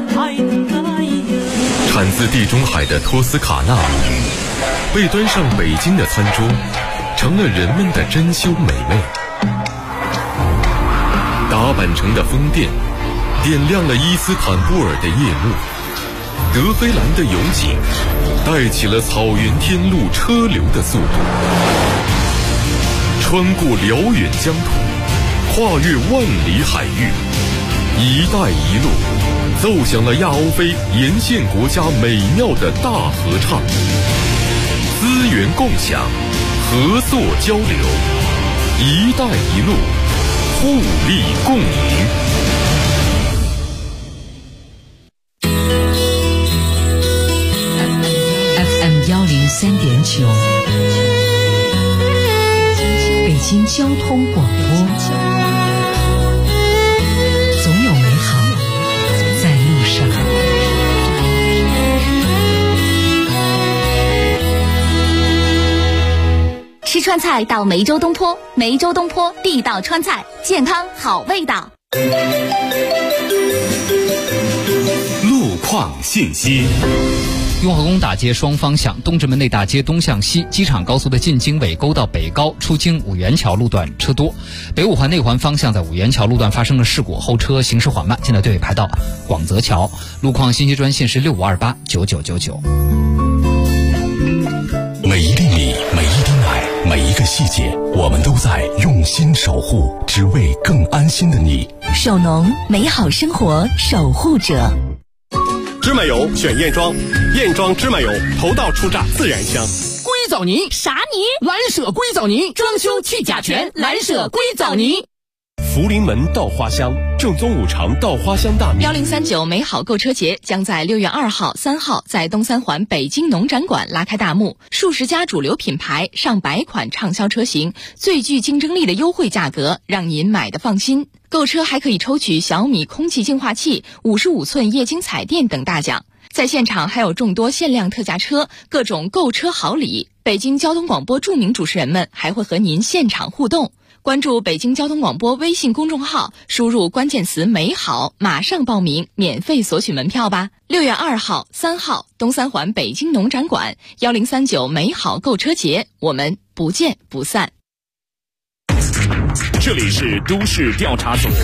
产自地中海的托斯卡纳米，被端上北京的餐桌，成了人们的珍馐美味。打扮成的风电，点亮了伊斯坦布尔的夜幕。德黑兰的油井，带起了草原天路车流的速度。穿过辽远疆土，跨越万里海域，一带一路奏响了亚欧非沿线国家美妙的大合唱。资源共享，合作交流，一带一路，互利共赢。 FM103.9，北京交通广播，总有美好在路上。 吃川菜到梅州东坡，梅州东坡地道川菜，健康好味道。 路况信息。 雍和宫大街双方向，东直门内大街东向西，机场高速的进京尾沟到北高出京五元桥路段车多，北五环内环方向在五元桥路段发生了事故，后车行驶缓慢，现在队尾排到广泽桥。路况信息专线是65289999。 每一粒米，每一滴奶，每一个细节，我们都在用心守护，只为更安心的你。 手农，美好生活守护者。 芝麻油选燕庄，燕庄芝麻油头道出榨自然香。 硅藻泥啥泥？ 蓝舍硅藻泥，装修去甲醛，蓝舍硅藻泥。 福临门稻花香，正宗五常稻花香大米。 1039美好购车节将在6月2号、3号在东三环北京农展馆拉开大幕，数十家主流品牌、上百款畅销车型，最具竞争力的优惠价格，让您买得放心。购车还可以抽取小米空气净化器、55寸液晶彩电等大奖。在现场还有众多限量特价车，各种购车好礼。北京交通广播著名主持人们还会和您现场互动。关注北京交通广播微信公众号，输入关键词美好，马上报名，免费索取门票吧。6月2号、3号东三环北京农展馆1039美好购车节，我们不见不散。 这里是都市调查组，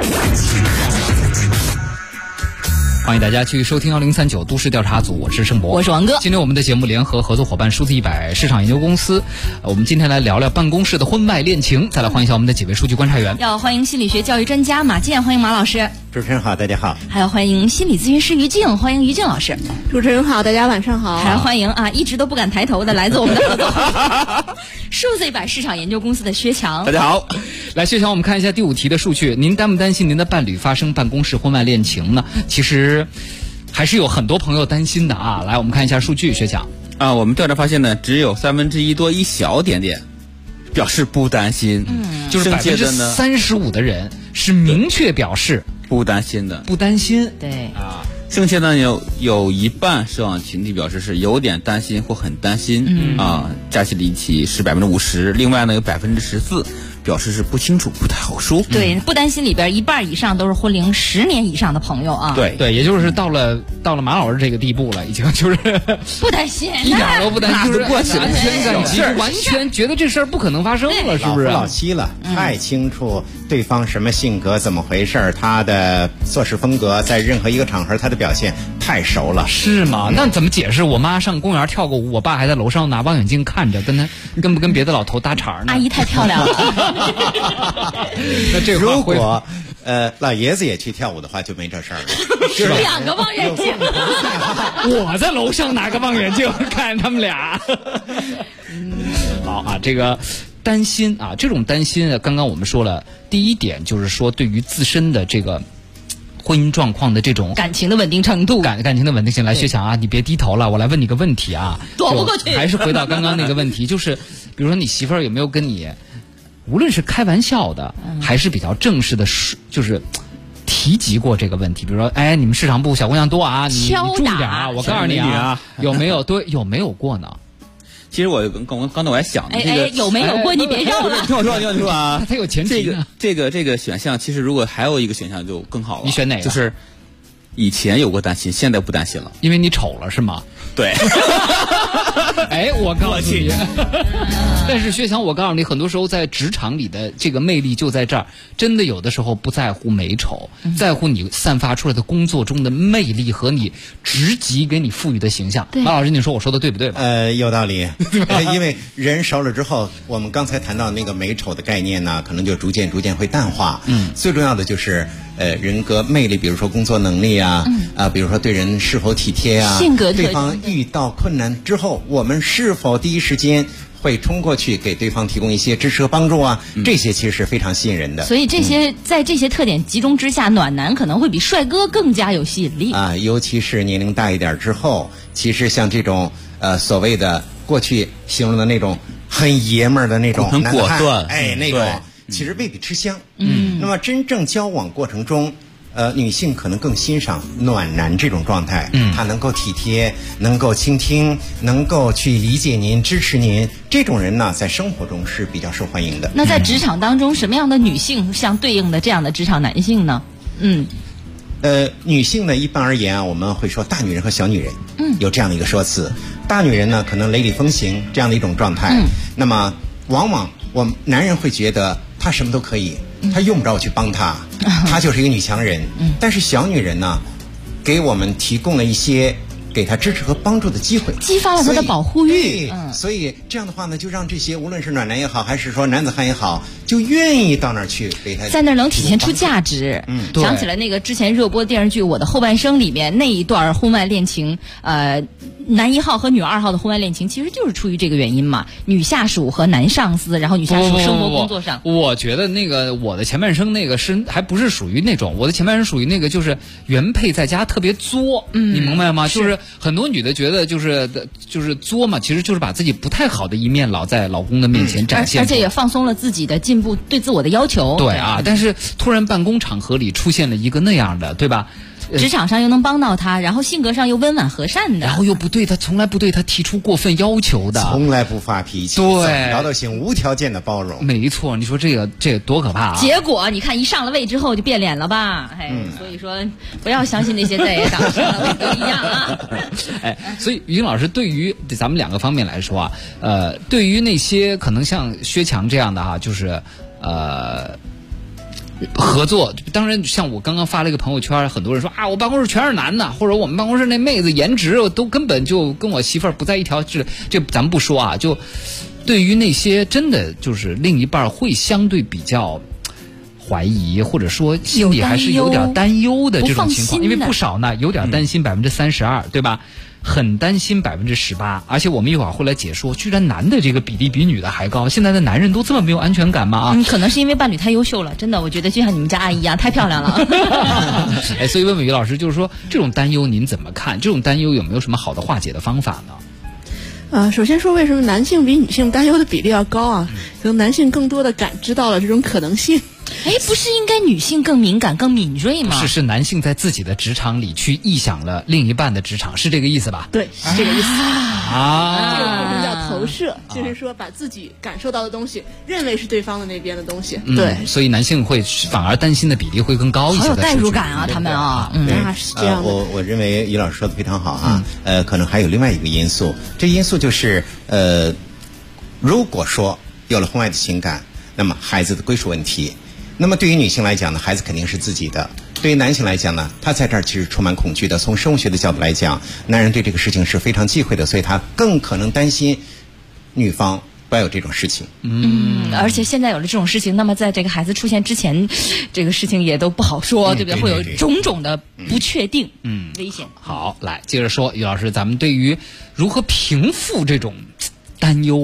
欢迎大家继续收听1039都市调查组，我是盛博， 我是王哥。 今天我们的节目联合合作伙伴数字100市场研究公司，我们今天来聊聊办公室的婚外恋情。再来欢迎一下我们的几位数据观察员， 要欢迎心理学教育专家马健，欢迎马老师。 主持人好，大家好。还要欢迎心理咨询师于静，欢迎于静老师。 主持人好，大家晚上好。 还要欢迎一直都不敢抬头的来自我们的合作数字100市场研究公司的薛强。 大家好。来，薛强，我们看一下第5题的数据，您担不担心您的伴侣发生办公室婚外恋情呢？其实还是有很多朋友担心的啊。来，我们看一下数据，薛强。 我们调查发现呢，只有1/3多一小点点表示不担心， 就是35%的人是明确表示不担心的， 不担心。 对剩下呢有一半受访群体表示是有点担心或很担心，加起来一起是50%，另外呢有14%表示是不清楚，不太好说。 对，不担心里边一半以上都是婚龄10年以上的朋友啊。 对，也就是到了马老师这个地步了，已经就是不担心， 一点都不担心，就是过去了， 安全感极，完全觉得这事儿不可能发生了，是不是？ 老妻了，太清楚对方什么性格，怎么回事，他的做事风格，在任何一个场合他的表现太熟了。 是吗？那怎么解释？我妈上公园跳个舞，我爸还在楼上拿望远镜看着，跟不跟别的老头搭茬呢？ 阿姨太漂亮了。 那这个如果老爷子也去跳舞的话，就没这事儿了。 是2个望远镜， 我在楼上拿个望远镜看他们俩。好啊，这个担心啊，这种担心，刚刚我们说了，第一点就是说对于自身的这个婚姻状况的这种感情的稳定程度， 感情的稳定性。来，薛强啊，你别低头了，我来问你个问题啊， 躲不过去。 还是回到刚刚那个问题，就是比如说你媳妇儿有没有跟你，无论是开玩笑的，还是比较正式的，就是提及过这个问题？比如说，哎，你们市场部小姑娘多啊，你注意点啊，我告诉你啊，有没有过呢？ 其实我刚才我还想这个有没有过？你别绕了。 听我说啊， 它有前提呢。 这个选项，其实如果还有一个选项就更好了。 你选哪个？ 就是以前有过担心，现在不担心了， 因为你丑了是吗？ 对。 哎，我告诉你，但是薛强，我告诉你，很多时候在职场里的这个魅力就在这儿，真的有的时候不在乎美丑，在乎你散发出来的工作中的魅力和你职级给你赋予的形象。马老师，你说我说的对不对吧？ 有道理。因为人熟了之后，我们刚才谈到那个美丑的概念呢，可能就逐渐会淡化。最重要的就是人格魅力，比如说工作能力啊，比如说对人是否体贴啊， 性格特质。 对方遇到困难之后，我们是否第一时间会冲过去给对方提供一些支持和帮助啊？这些其实是非常吸引人的。 所以在这些特点集中之下，暖男可能会比帅哥更加有吸引力啊。尤其是年龄大一点之后，其实像这种所谓的过去形容的那种很爷们儿的那种很果断， 那种其实未必吃香。那么真正交往过程中，女性可能更欣赏暖男这种状态，他能够体贴，能够倾听，能够去理解您、支持您，这种人呢，在生活中是比较受欢迎的。 那在职场当中，什么样的女性相对应的这样的职场男性呢？ 女性呢，一般而言啊，我们会说大女人和小女人，有这样的一个说辞。大女人呢，可能雷厉风行这样的一种状态，那么往往我们男人会觉得她什么都可以，她用不着我去帮她，她就是一个女强人。但是小女人呢，给我们提供了一些给她支持和帮助的机会， 激发了她的保护欲。 所以这样的话呢，就让这些无论是暖男也好，还是说男子汉也好，就愿意到那儿去给他， 在那儿能体现出价值。想起了那个之前热播电视剧《我的后半生》里面那一段婚外恋情，男1号和女2号的婚外恋情，其实就是出于这个原因嘛。女下属和男上司，然后女下属生活工作上。 我觉得那个我的前半生那个是还不是属于那种，我的前半生属于那个就是原配在家特别作，你明白吗？就是很多女的觉得就是作嘛，其实就是把自己不太好的一面老在老公的面前展现， 而且也放松了自己的进步对自我的要求。 对啊，但是突然办公场合里出现了一个那样的，对吧？ 职场上又能帮到他，然后性格上又温婉和善的， 然后又从来不对他提出过分要求的， 从来不发脾气， 对， 聊到行无条件的包容。 没错，你说这个多可怕啊！ 结果你看一上了位之后就变脸了吧？所以说不要相信那些在党上了位都一样啊。 所以于静老师对于咱们两个方面来说啊，对于那些可能像薛强这样的啊，就是合作，当然像我刚刚发了一个朋友圈，很多人说啊，我办公室全是男的，或者我们办公室那妹子颜值都根本就跟我媳妇儿不在一条，这咱们不说啊。就对于那些真的就是另一半会相对比较怀疑，或者说心里还是有点担忧的这种情况，因为不少呢，有点担心32%，对吧？很担心18%，而且我们一会儿会来解说，居然男的这个比例比女的还高。现在的男人都这么没有安全感吗？ 可能是因为伴侣太优秀了，真的，我觉得就像你们家阿姨一样，太漂亮了。 所以问问于老师，就是说这种担忧您怎么看？这种担忧有没有什么好的化解的方法呢？ 首先说为什么男性比女性担忧的比例要高啊？可能男性更多的感知到了这种可能性。 不是应该女性更敏感、更敏锐吗？ 是男性在自己的职场里去臆想了另一半的职场，是这个意思吧？ 对，是这个意思啊。 这个我们叫投射，就是说把自己感受到的东西，认为是对方的那边的东西。对， 所以男性会反而担心的比例会更高一些。 好有代入感啊，他们啊， 那是这样的。 我认为于老师说的非常好啊。可能还有另外一个因素，这因素就是如果说有了婚外的情感，那么孩子的归属问题。那么对于女性来讲呢，孩子肯定是自己的；对于男性来讲呢，他在这儿其实充满恐惧的。从生物学的角度来讲，男人对这个事情是非常忌讳的，所以他更可能担心女方不要有这种事情。 而且现在有了这种事情，那么在这个孩子出现之前，这个事情也都不好说，对不对？会有种种的不确定、危险。 好，来接着说，于老师，咱们对于如何平复这种担忧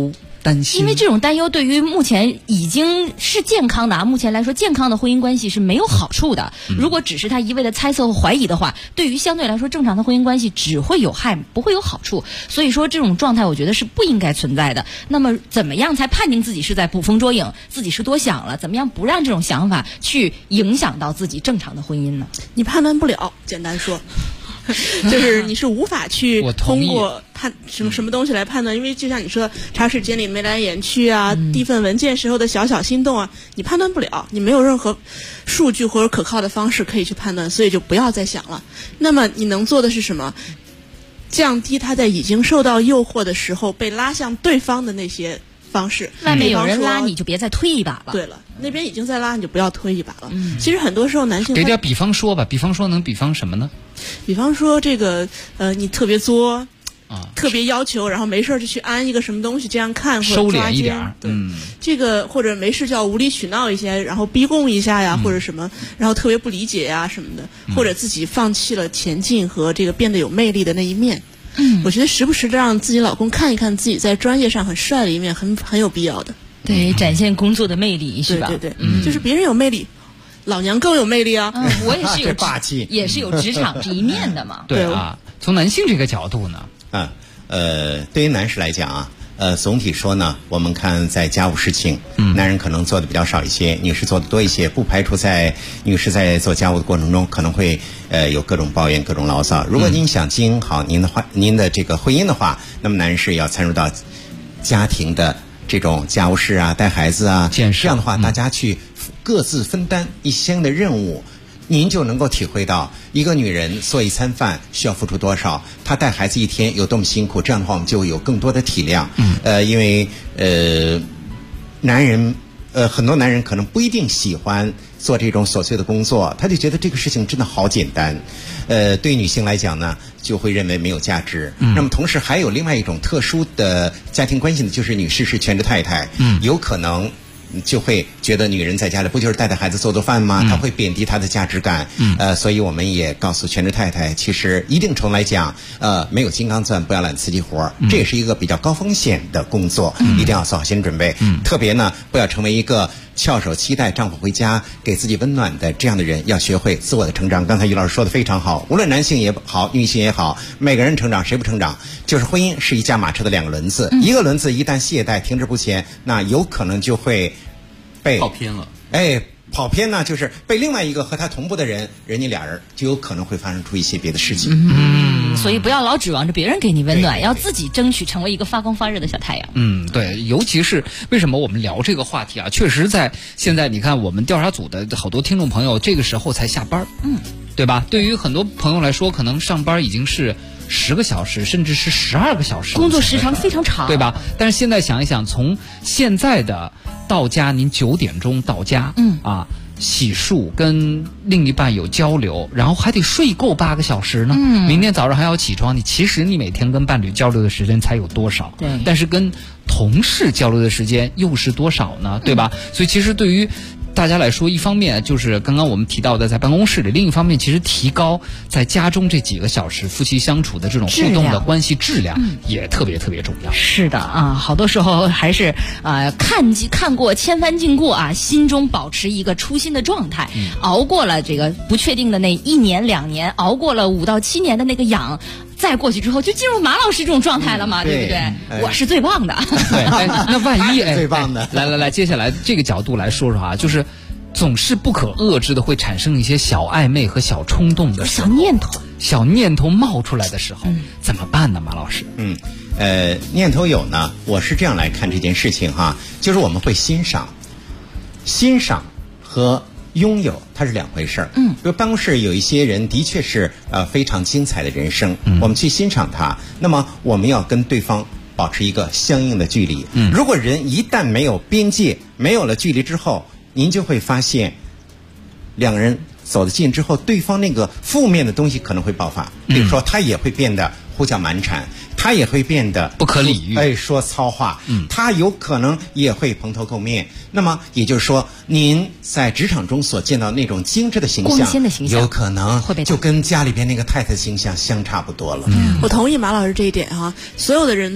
担心。 因为这种担忧对于目前已经是健康的啊，目前来说健康的婚姻关系是没有好处的。如果只是他一味的猜测和怀疑的话，对于相对来说正常的婚姻关系只会有害，不会有好处。所以说这种状态我觉得是不应该存在的。那么怎么样才判定自己是在捕风捉影，自己是多想了？怎么样不让这种想法去影响到自己正常的婚姻呢？ 你判断不了，简单说。就是你是无法去通过什么东西来判断，因为就像你说茶水间里眉来眼去啊，递份文件时候的小小心动啊，你判断不了，你没有任何数据或者可靠的方式可以去判断，所以就不要再想了。那么你能做的是什么？降低他在已经受到诱惑的时候被拉向对方的那些方式。 外面有人拉你就别再推一把了。 对了，那边已经在拉你就不要推一把了。其实很多时候男性给点比方说吧，比方说能比方什么呢？ 比方说这个你特别作特别要求，然后没事就去安一个什么东西这样看，或者收敛一点。 对，这个或者没事就要无理取闹一些，然后逼供一下呀，或者什么，然后特别不理解呀什么的，或者自己放弃了前进和这个变得有魅力的那一面。我觉得时不时的让自己老公看一看自己在专业上很帅的一面，很有必要的。 对，展现工作的魅力是吧？ 对，就是别人有魅力，老娘更有魅力啊！ 我也是有霸气， 也是有职场这一面的嘛。 对啊，从男性这个角度呢， 对于男士来讲啊。总体说呢，我们看在家务事情，男人可能做的比较少一些，女士做的多一些，不排除女士在做家务的过程中可能会有各种抱怨、各种牢骚。如果您想经营好您的这个婚姻的话，那么男士要参入到家庭的这种家务事啊、带孩子啊，这样的话，大家去各自分担一些相应的任务。您就能够体会到一个女人做一餐饭需要付出多少，她带孩子一天有多么辛苦，这样的话我们就有更多的体谅。因为男人很多男人可能不一定喜欢做这种琐碎的工作，他就觉得这个事情真的好简单。对于女性来讲呢，就会认为没有价值。那么同时还有另外一种特殊的家庭关系呢，就是女士是全职太太，有可能就会觉得女人在家里不就是带孩子做做饭吗？她会贬低她的价值感。所以我们也告诉全职太太，其实一定程度来讲，没有金刚钻不要揽瓷器活，这也是一个比较高风险的工作，一定要做好心理准备。特别呢，不要成为一个翘首期待丈夫回家给自己温暖的这样的人，要学会自我的成长。刚才于老师说的非常好，无论男性也好，女性也好，每个人成长谁不成长？就是婚姻是一架马车的两个轮子，一个轮子一旦懈怠停滞不前，那有可能就会被跑偏了。 跑偏呢，就是被另外一个和他同步的人家俩人就有可能会发生出一些别的事情。 所以不要老指望着别人给你温暖，要自己争取成为一个发光发热的小太阳。 对，尤其是为什么我们聊这个话题啊？确实在现在你看我们调查组的好多听众朋友这个时候才下班，对吧？对于很多朋友来说，可能上班已经是10个小时，甚至是12个小时， 工作时长非常长， 对吧？但是现在想一想，从现在的到家，您9点钟到家，洗漱跟另一半有交流，然后还得睡够8个小时呢。明天早上还要起床，其实你每天跟伴侣交流的时间才有多少？ 对， 但是跟同事交流的时间又是多少呢？对吧？所以其实对于大家来说，一方面就是刚刚我们提到的在办公室里，另一方面其实提高在家中这几个小时夫妻相处的这种互动的关系质量也特别特别重要。 是的啊，好多时候还是看过千帆尽过啊，心中保持一个初心的状态，熬过了这个不确定的那1年2年，熬过了5到7年的那个痒。再过去之后，就进入马老师这种状态了嘛，对不对？我是最棒的。 对，那万一最棒的。 来，接下来这个角度来说说啊，就是总是不可遏制的会产生一些小暧昧和小冲动的时候，小念头冒出来的时候，怎么办呢，马老师？ 念头有呢，我是这样来看这件事情哈，就是我们会欣赏和拥有它是两回事儿。比如办公室有一些人的确是非常精彩的人生，我们去欣赏他，那么我们要跟对方保持一个相应的距离。如果人一旦没有边界，没有了距离之后，您就会发现两个人走得近之后，对方那个负面的东西可能会爆发。比如说他也会变得胡搅蛮缠，他也会变得不可理喻， 说糙话，他有可能也会蓬头垢面。那么也就是说，您在职场中所见到那种精致的形象， 光鲜的形象， 有可能就跟家里边那个太太形象相差不多了。 我同意马老师这一点哈，所有的人的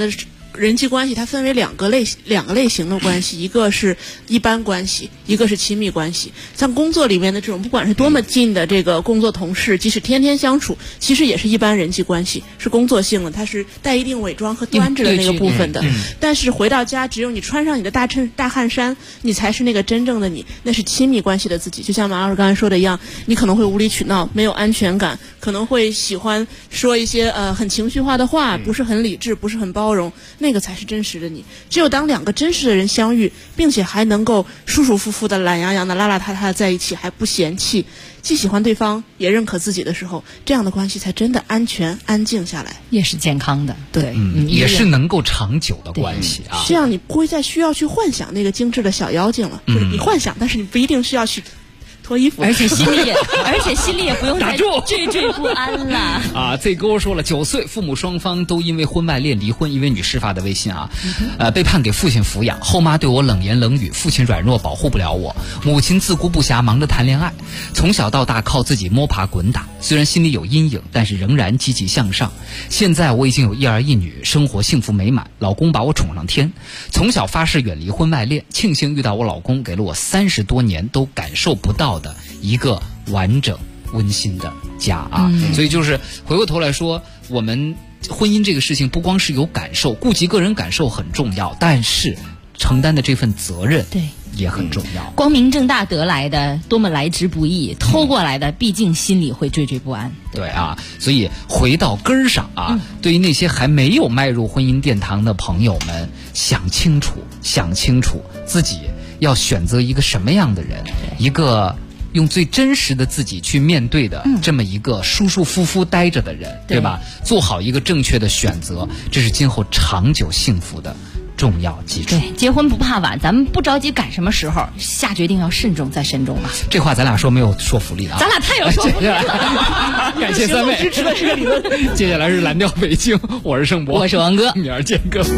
人际关系它分为两个类型的关系，一个是一般关系，一个是亲密关系。像工作里面的这种不管是多么近的这个工作同事，即使天天相处，其实也是一般人际关系，是工作性的，它是带一定伪装和端着的那个部分的。但是回到家，只有你穿上你的大汗衫，你才是那个真正的你，那是亲密关系的自己。就像马老师刚才说的一样，你可能会无理取闹，没有安全感，可能会喜欢说一些很情绪化的话，不是很理智，不是很包容，那个才是真实的你。只有当两个真实的人相遇，并且还能够舒舒服服的、懒洋洋的、邋邋遢遢的在一起，还不嫌弃，既喜欢对方也认可自己的时候，这样的关系才真的安全安静下来， 也是健康的。 对， 也是能够长久的关系啊。 这样你不会再需要去幻想那个精致的小妖精了，就是你幻想，但是你不一定需要去脱衣服， 而且心里也不用再惴不安了啊！这跟我说了，9岁，父母双方都因为婚外恋离婚。一位女士发的微信啊，被判给父亲抚养，后妈对我冷言冷语，父亲软弱保护不了我，母亲自顾不暇，忙着谈恋爱，从小到大靠自己摸爬滚打，虽然心里有阴影，但是仍然积极向上。现在我已经有1儿1女，生活幸福美满，老公把我宠上天，从小发誓远离婚外恋，庆幸遇到我老公，给了我30多年都感受不到的一个完整温馨的家啊。所以就是回过头来说，我们婚姻这个事情不光是有感受，顾及个人感受很重要，但是承担的这份责任对也很重要。 光明正大得来的多么来之不易，偷过来的毕竟心里会惴惴不安。 对啊，所以回到根儿上啊，对于那些还没有迈入婚姻殿堂的朋友们，想清楚自己要选择一个什么样的人，一个用最真实的自己去面对的这么一个舒舒服服待着的人，对吧？做好一个正确的选择，这是今后长久幸福的重要基础。 对，结婚不怕晚，咱们不着急赶什么时候，下决定要慎重再慎重吧。 这话咱俩说没有说服力的啊， 咱俩太有说服力了。 感谢3位支持的这个理论。接下来是蓝调北京，我是盛博， 我是王哥， 明儿见各位。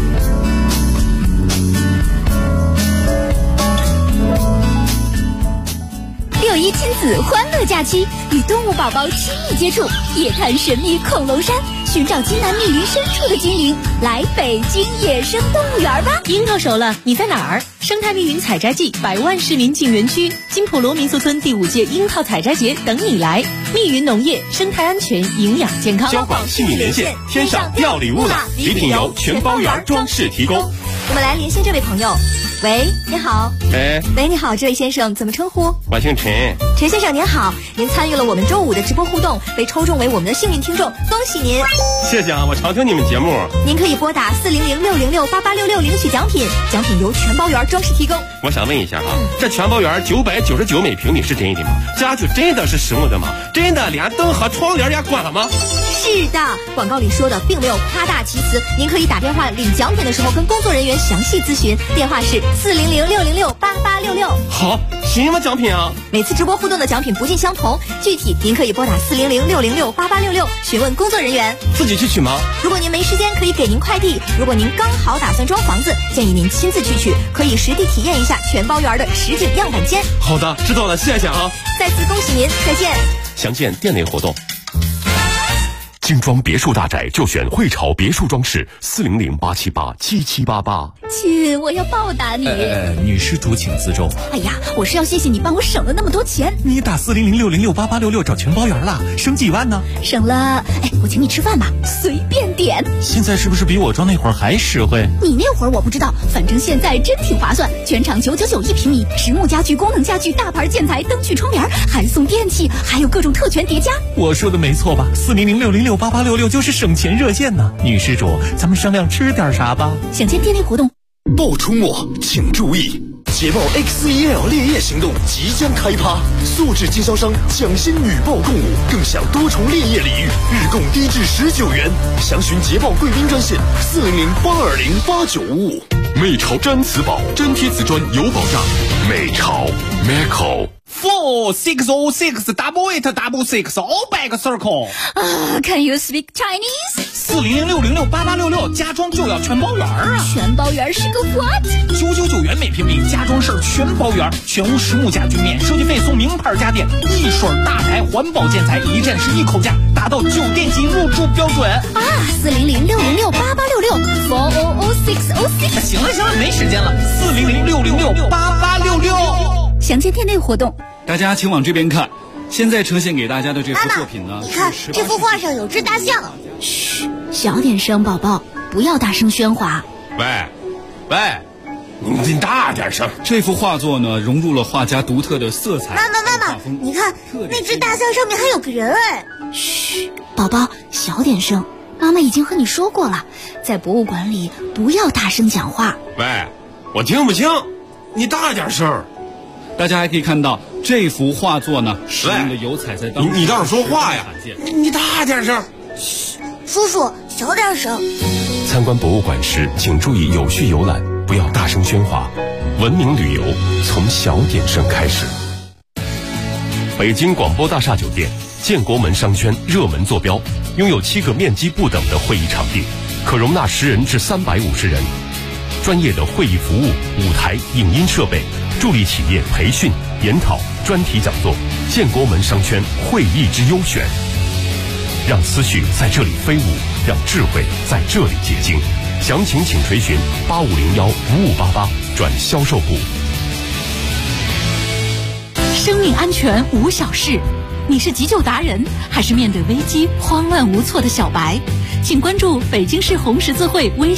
6·1亲子欢乐假期，与动物宝宝亲密接触，夜探神秘恐龙山，寻找金南密林深处的精灵，来北京野生动物园吧！ 樱桃熟了，你在哪儿？生态密云采摘季，百万市民进园区，金普罗民宿村第5届樱桃采摘节等你来。密云农业，生态安全，营养健康。 交广信誉连线，天上掉礼物啦！礼品由全包园装饰提供。 我们来连线这位朋友。喂，你好。喂，你好，这位先生怎么称呼？ 我姓陈。 陈先生您好，您参与了我们周5的直播互动，被抽中为我们的幸运听众，恭喜您！ 谢谢啊，我常听你们节目。 您可以拨打400-606-8866领取奖品，奖品由全包园装饰提供。 我想问一下啊，这全包园999每平米是真的吗？家具真的是实用的吗？真的连灯和窗帘也关了吗？ 是的，广告里说的并没有夸大其词，您可以打电话领奖品的时候跟工作人员详细咨询，电话是400-606-8866。 好，什么奖品啊？ 每次直播互动的奖品不尽相同，具体您可以拨打400-606-8866询问工作人员。 自己去取吗？ 如果您没时间，可以给您快递。如果您刚好打算装房子，建议您亲自去取，可以实地体验一下全包园的实景样板间。 好的，知道了，谢谢啊！ 再次恭喜您，再见。 详见店内活动。 精装别墅大宅就选汇潮别墅装饰，400-878-7788。 亲，我要报答你。 女施主请自重。 哎呀，我是要谢谢你帮我省了那么多钱。 你打400-606-8866找全包园了，省几万呢？ 省了，我请你吃饭吧，随便点。 现在是不是比我装那会儿还实惠？ 你那会儿我不知道，反正现在真挺划算，全场999一平米，实木家具、功能家具、大牌建材、灯具、窗帘，还送电器，还有各种特权叠加。 我说的没错吧？400-606-8866就是省钱热线呢。女施主，咱们商量吃点啥吧？ 想见店内活动。 爆出没，请注意！捷豹 X1L 烈焰行动即将开趴，素质经销商抢先女豹共舞，更享多重烈焰礼遇，日供低至19元。详询捷豹贵宾专线400-820-8955。美潮毡瓷宝，粘贴瓷砖有保障。美潮 4-6-6-8-8-6-6 all back circle。 Can you speak Chinese？ 400-606-8866，家装就要全包园啊！ 全包园是个 what？ 999元每平米，家装事儿全包园，全屋实木家具免设计费送名牌家电，一水大牌环保建材，一站式一口价。 达到酒店级入住标准啊！400-606-8866，400-606。 行了，没时间了，400-606-8866。 详见店内活动。 大家请往这边看，现在呈现给大家的这幅作品呢， 你看这幅画上有只大象。 嘘，小点声，宝宝，不要大声喧哗。 喂，你大点声。 这幅画作呢，融入了画家独特的色彩。 妈妈，你看那只大象上面还有个人哎。 嘘，宝宝，小点声。妈妈已经和你说过了，在博物馆里不要大声讲话。 喂，我听不清，你大点声。 大家还可以看到这幅画作呢，使用的油彩在当中。 你倒是说话呀！你大点声。 嘘，叔叔，小点声。 参观博物馆时，请注意有序游览，不要大声喧哗。文明旅游从小点声开始。北京广播大厦酒店建国门商圈热门坐标，拥有7个面积不等的会议场地，可容纳10人至350人。专业的会议服务、舞台、影音设备，助力企业培训、研讨、专题讲座。建国门商圈会议之优选，让思绪在这里飞舞，让智慧在这里结晶。详情请垂询8501-5588转销售部。 生命安全无小事，你是急救达人，还是面对危机慌乱无措的小白？请关注北京市红十字会微